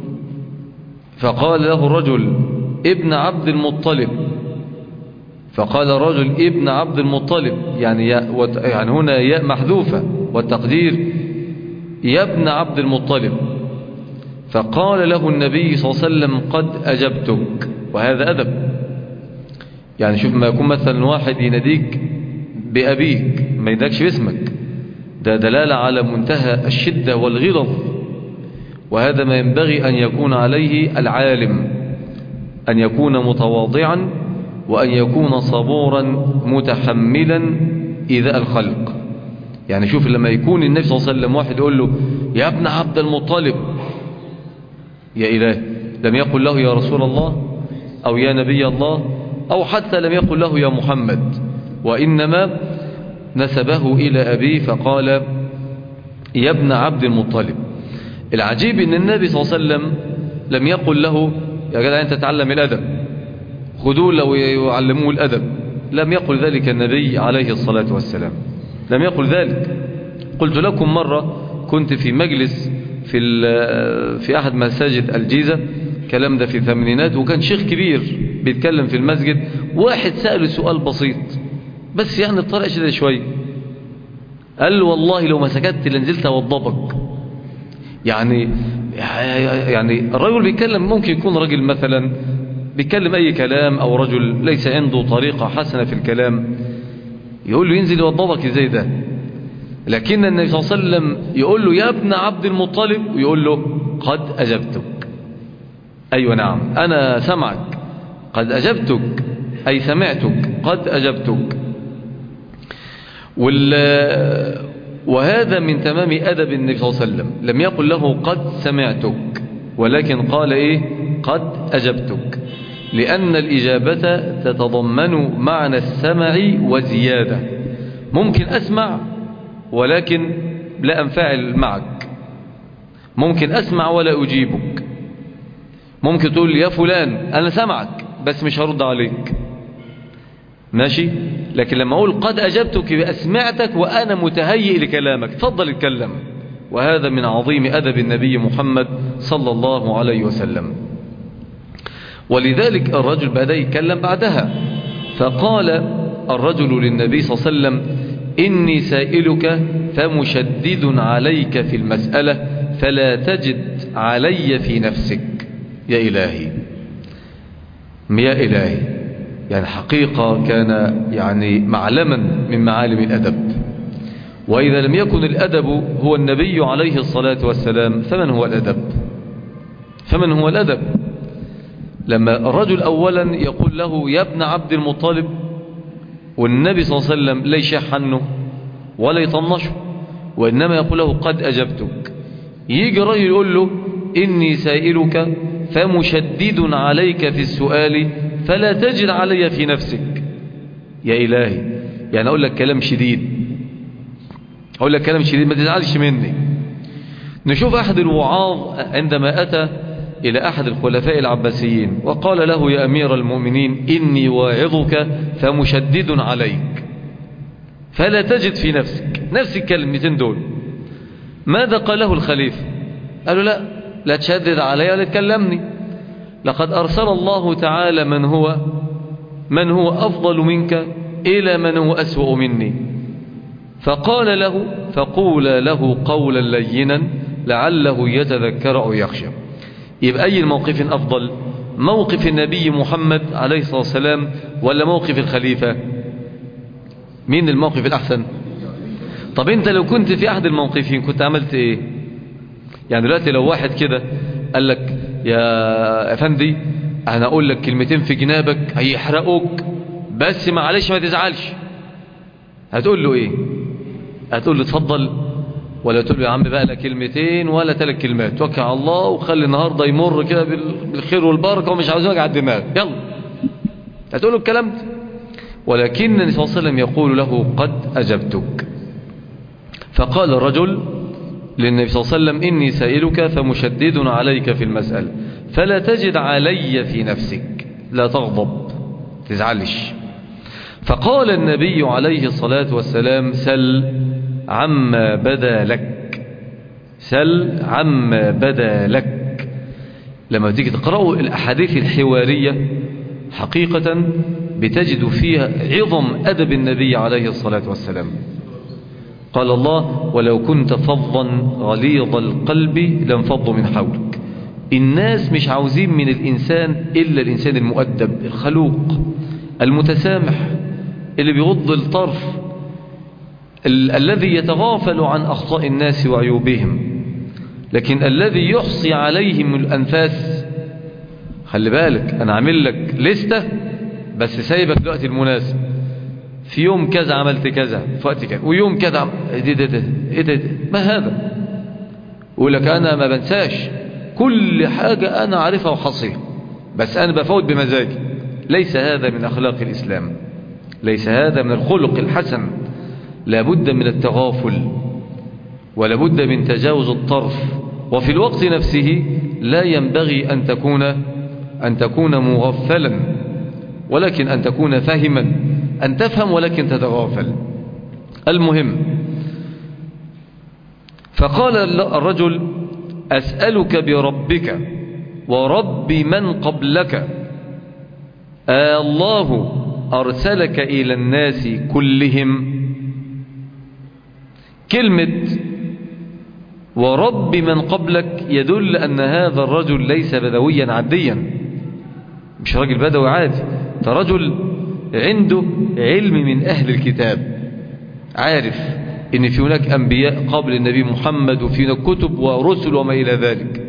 فقال له الرجل: ابن عبد المطلب. فقال الرجل: ابن عبد المطلب، يعني, يعني هنا ياء محذوفة والتقدير يا ابن عبد المطلب. فقال له النبي صلى الله عليه وسلم: قد أجبتك. وهذا أدب، يعني شوف ما يكون مثلا واحد يناديك بأبيك ما يدكش باسمك، ده دلالة على منتهى الشدة والغلظ، وهذا ما ينبغي أن يكون عليه العالم، أن يكون متواضعا وأن يكون صبورا متحملا إيذاء الخلق. يعني شوف لما يكون النبي صلى الله عليه وسلم واحد يقول له: يا ابن عبد المطلب، يا إله، لم يقل له يا رسول الله أو يا نبي الله، أو حتى لم يقل له يا محمد، وإنما نسبه إلى أبيه فقال: يا ابن عبد المطلب. العجيب أن النبي صلى الله عليه وسلم لم يقل له يا جدع أنت تعلم الأدب، خذوه لو يعلموه الأدب. لم يقل ذلك النبي عليه الصلاة والسلام، لم يقل ذلك. قلت لكم مرة كنت في مجلس في في أحد مساجد الجيزة، كلام ده في الثمانينات، وكان شيخ كبير بيتكلم في المسجد، واحد سأله سؤال بسيط بس يعني الطريقة شديدة شوية، قال له والله لو ما سكت لنزلت اوضبك. يعني يعني الرجل بيتكلم ممكن يكون رجل مثلا بيتكلم اي كلام، او رجل ليس عنده طريقة حسنة في الكلام، يقول له ينزل يوضبك ازاي ده؟ لكن النبي صلى الله عليه وسلم يقول له يا ابن عبد المطلب، ويقول له قد اجبتك. ايوه نعم انا سمعك، قد اجبتك اي سمعتك، قد اجبتك. وهذا من تمام أدب النبي صلى الله عليه وسلم، لم يقل له قد سمعتك، ولكن قال إيه؟ قد أجبتك، لأن الإجابة تتضمن معنى السمع وزيادة. ممكن أسمع ولكن لا أنفعل معك، ممكن أسمع ولا أجيبك، ممكن تقول يا فلان أنا سمعك بس مش هرد عليك، ماشي. لكن لما أقول قد أجبتك بأسمعتك وأنا متهيئ لكلامك، تفضل اتكلم. وهذا من عظيم أدب النبي محمد صلى الله عليه وسلم. ولذلك الرجل بدأ يتكلم بعدها، فقال الرجل للنبي صلى الله عليه وسلم إني سائلك فمشدد عليك في المسألة فلا تجد علي في نفسك. يا إلهي يا إلهي، يعني حقيقة كان يعني معلما من معالم الأدب. وإذا لم يكن الأدب هو النبي عليه الصلاة والسلام فمن هو الأدب؟ فمن هو الأدب؟ لما الرجل أولا يقول له يا ابن عبد المطلب، والنبي صلى الله عليه وسلم لا يشح عنه ولا يطنشه، وإنما يقول له قد أجبتك. يجي الرجل يقول له إني سائلك فمشدد عليك في السؤال فلا تجد علي في نفسك. يا إلهي، يعني أقول لك كلام شديد، أقول لك كلام شديد ما تزعلش مني. نشوف أحد الوعاظ عندما أتى إلى أحد الخلفاء العباسيين وقال له يا أمير المؤمنين إني واعظك فمشدد عليك فلا تجد في نفسك، نفس الكلمتين دول. ماذا قاله الخليفة؟ قالوا لا لا تشدد علي ولا تكلمني، لقد أرسل الله تعالى من هو من هو أفضل منك إلى من هو أسوأ مني. فقال له فقول له قولا لينا لعله يتذكر أو يخشى. يبقى أي الموقف أفضل؟ موقف النبي محمد عليه الصلاة والسلام ولا موقف الخليفة؟ مين الموقف الأحسن؟ طب أنت لو كنت في أحد الموقفين كنت عملت إيه؟ يعني دلوقتي لو واحد كده قال لك يا أفندي أنا أقول لك كلمتين في جنابك هيحرقوك بس معلش ما تزعلش، هتقول له إيه؟ هتقول له اتفضل، ولا تقول له يا عم بقى لا كلمتين ولا ثلاث كلمات، توكل على الله وخلي النهارده يمر كده بالخير والبركة ومش عاوزين وجع الدماغ، يلا. هتقول له الكلام ده. ولكن النبي صلى الله عليه وسلم يقول له قد أجبتك. فقال الرجل للنبي صلى الله عليه وسلم إني سائلك فمشدد عليك في المسألة فلا تجد علي في نفسك، لا تغضب تزعلش. فقال النبي عليه الصلاة والسلام سل عما بدا لك، سل عما بدا لك. لما تيجي تقرأوا الأحاديث الحوارية حقيقة بتجد فيها عظم أدب النبي عليه الصلاة والسلام. قال الله ولو كنت فظا غليظ القلب لانفضوا من حولك. الناس مش عاوزين من الإنسان إلا الإنسان المؤدب الخلوق المتسامح اللي بيغض الطرف، ال الذي يتغافل عن أخطاء الناس وعيوبهم، لكن الذي يحصي عليهم الأنفاس. خلي بالك أنا عامل لك لستة بس سايبك الوقت المناسب، في يوم كذا عملت كذا في وقت كذا ويوم كذا عم... إيه ده ده إيه ده ده ما هذا؟ يقول لك أنا ما بنساش كل حاجة أنا عارفها وحصيها بس أنا بفوت بمزاجي. ليس هذا من أخلاق الإسلام، ليس هذا من الخلق الحسن. لابد من التغافل ولابد من تجاوز الطرف، وفي الوقت نفسه لا ينبغي أن تكون أن تكون مغفلا، ولكن أن تكون فاهما، أن تفهم ولكن تتغافل. المهم، فقال الرجل: أسألك بربك ورب من قبلك، آه الله أرسلك إلى الناس كلهم. كلمة ورب من قبلك يدل أن هذا الرجل ليس بدويا عاديا، مش راجل بدوي عادي، ده رجل عنده علم من أهل الكتاب، عارف إن في هناك أنبياء قبل النبي محمد، وفي هناك كتب ورسل وما إلى ذلك.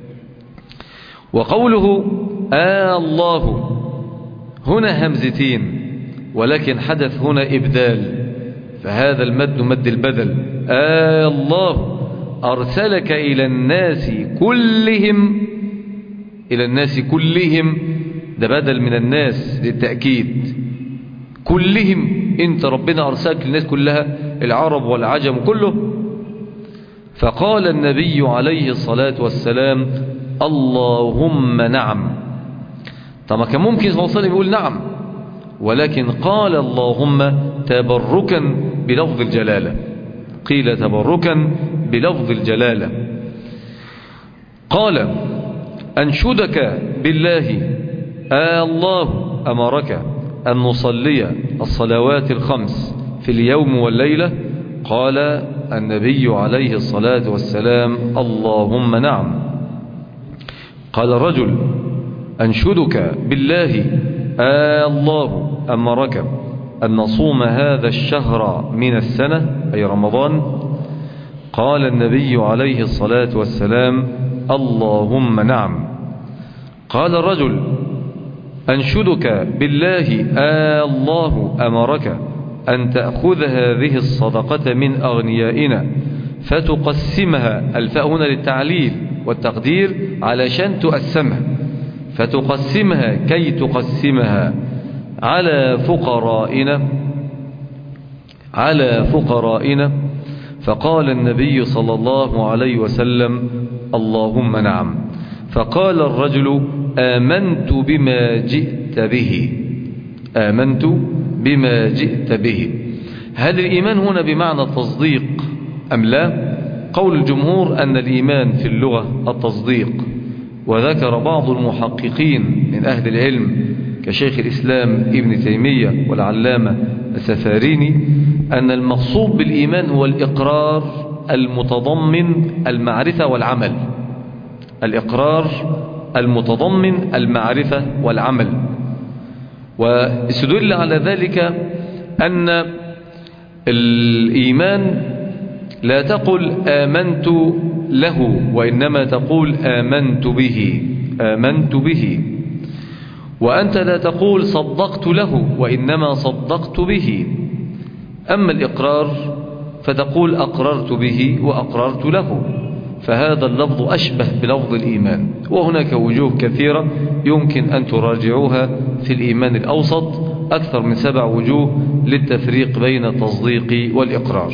وقوله آه الله هنا همزتين، ولكن حدث هنا إبدال، فهذا المد مد البدل. آه الله أرسلك إلى الناس كلهم، إلى الناس كلهم ده بدل من الناس للتأكيد، كلهم انت ربنا أرسلك للناس كلها، العرب والعجم كله. فقال النبي عليه الصلاة والسلام: اللهم نعم. طبعا كان ممكن صلى الله عليه وسلم يقول نعم، ولكن قال اللهم تبركا بلفظ الجلالة، قيل تبركا بلفظ الجلالة. قال: أنشدك بالله، آه الله أمرك أن نصلي الصلوات الخمس في اليوم والليلة؟ قال النبي عليه الصلاة والسلام: اللهم نعم. قال الرجل: أنشدك بالله، آه الله أمرك أن نصوم هذا الشهر من السنة أي رمضان؟ قال النبي عليه الصلاة والسلام: اللهم نعم. قال الرجل: أنشدك بالله، آه الله أمرك أن تأخذ هذه الصدقة من أغنيائنا فتقسمها، الفاء هنا للتعليل والتقدير علشان تقسمها، فتقسمها كي تقسمها على فقرائنا على فقرائنا فقال النبي صلى الله عليه وسلم: اللهم نعم. فقال الرجل: آمنت بما جئت به آمنت بما جئت به. هل الإيمان هنا بمعنى التصديق أم لا؟ قول الجمهور أن الإيمان في اللغة التصديق، وذكر بعض المحققين من أهل العلم كشيخ الإسلام ابن تيمية والعلامة السفاريني أن المقصود بالإيمان هو الإقرار المتضمن المعرفة والعمل، الإقرار المتضمن المعرفة والعمل. واستدل على ذلك أن الإيمان لا تقل آمنت له، وإنما تقول آمنت به آمنت به وأنت لا تقول صدقت له، وإنما صدقت به. أما الإقرار فتقول أقررت به وأقررت له، فهذا اللفظ أشبه بلفظ الإيمان. وهناك وجوه كثيرة يمكن أن تراجعوها في الإيمان الأوسط، أكثر من سبع وجوه للتفريق بين التصديق والإقرار.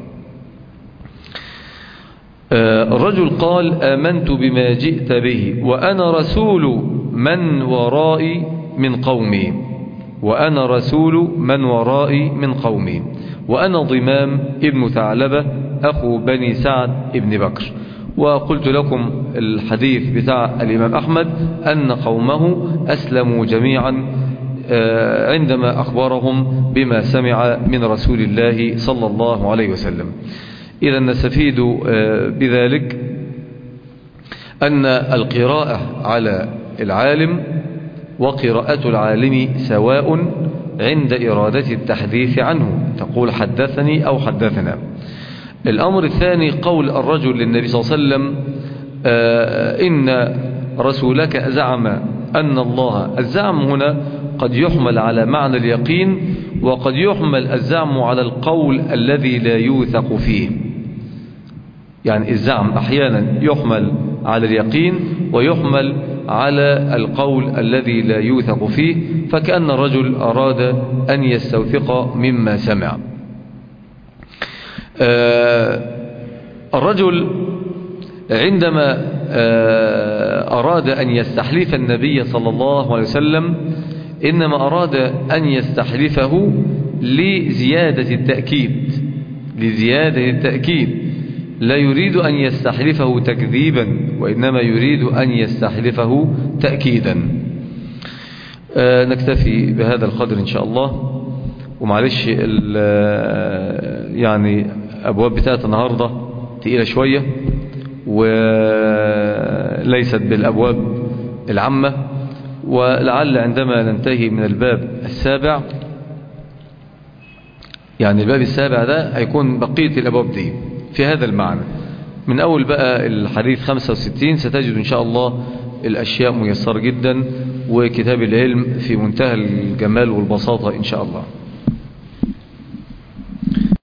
الرجل قال: آمنت بما جئت به وأنا رسول من ورائي من قومي وأنا رسول من ورائي من قومي وأنا ضمام ابن ثعلبة أخو بني سعد ابن بكر. وقلت لكم الحديث بتاع الإمام أحمد أن قومه أسلموا جميعا عندما أخبرهم بما سمع من رسول الله صلى الله عليه وسلم. إذا نستفيد بذلك أن القراءة على العالم وقراءة العالم سواء عند إرادة التحديث عنه، تقول حدثني أو حدثنا. الأمر الثاني قول الرجل للنبي صلى الله عليه وسلم: آه إن رسولك زعم أن الله. الزعم هنا قد يحمل على معنى اليقين، وقد يحمل الزعم على القول الذي لا يوثق فيه. يعني الزعم أحيانا يحمل على اليقين ويحمل على القول الذي لا يوثق فيه، فكأن الرجل أراد أن يستوثق مما سمع. آه الرجل عندما أراد أن يستحلف النبي صلى الله عليه وسلم، إنما أراد أن يستحلفه لزيادة التأكيد، لزيادة التأكيد، لا يريد أن يستحلفه تكذيبا، وإنما يريد أن يستحلفه تأكيدا. آه نكتفي بهذا القدر إن شاء الله. ومعلش يعني أبواب بتاعت النهاردة تقيلة شوية، وليست بالأبواب العامة، ولعل عندما ننتهي من الباب السابع، يعني الباب السابع ده هيكون بقية الأبواب دي في هذا المعنى. من أول بقى الحديث خمسة وستين ستجد إن شاء الله الأشياء ميسرة جدا، وكتاب العلم في منتهى الجمال والبساطة إن شاء الله.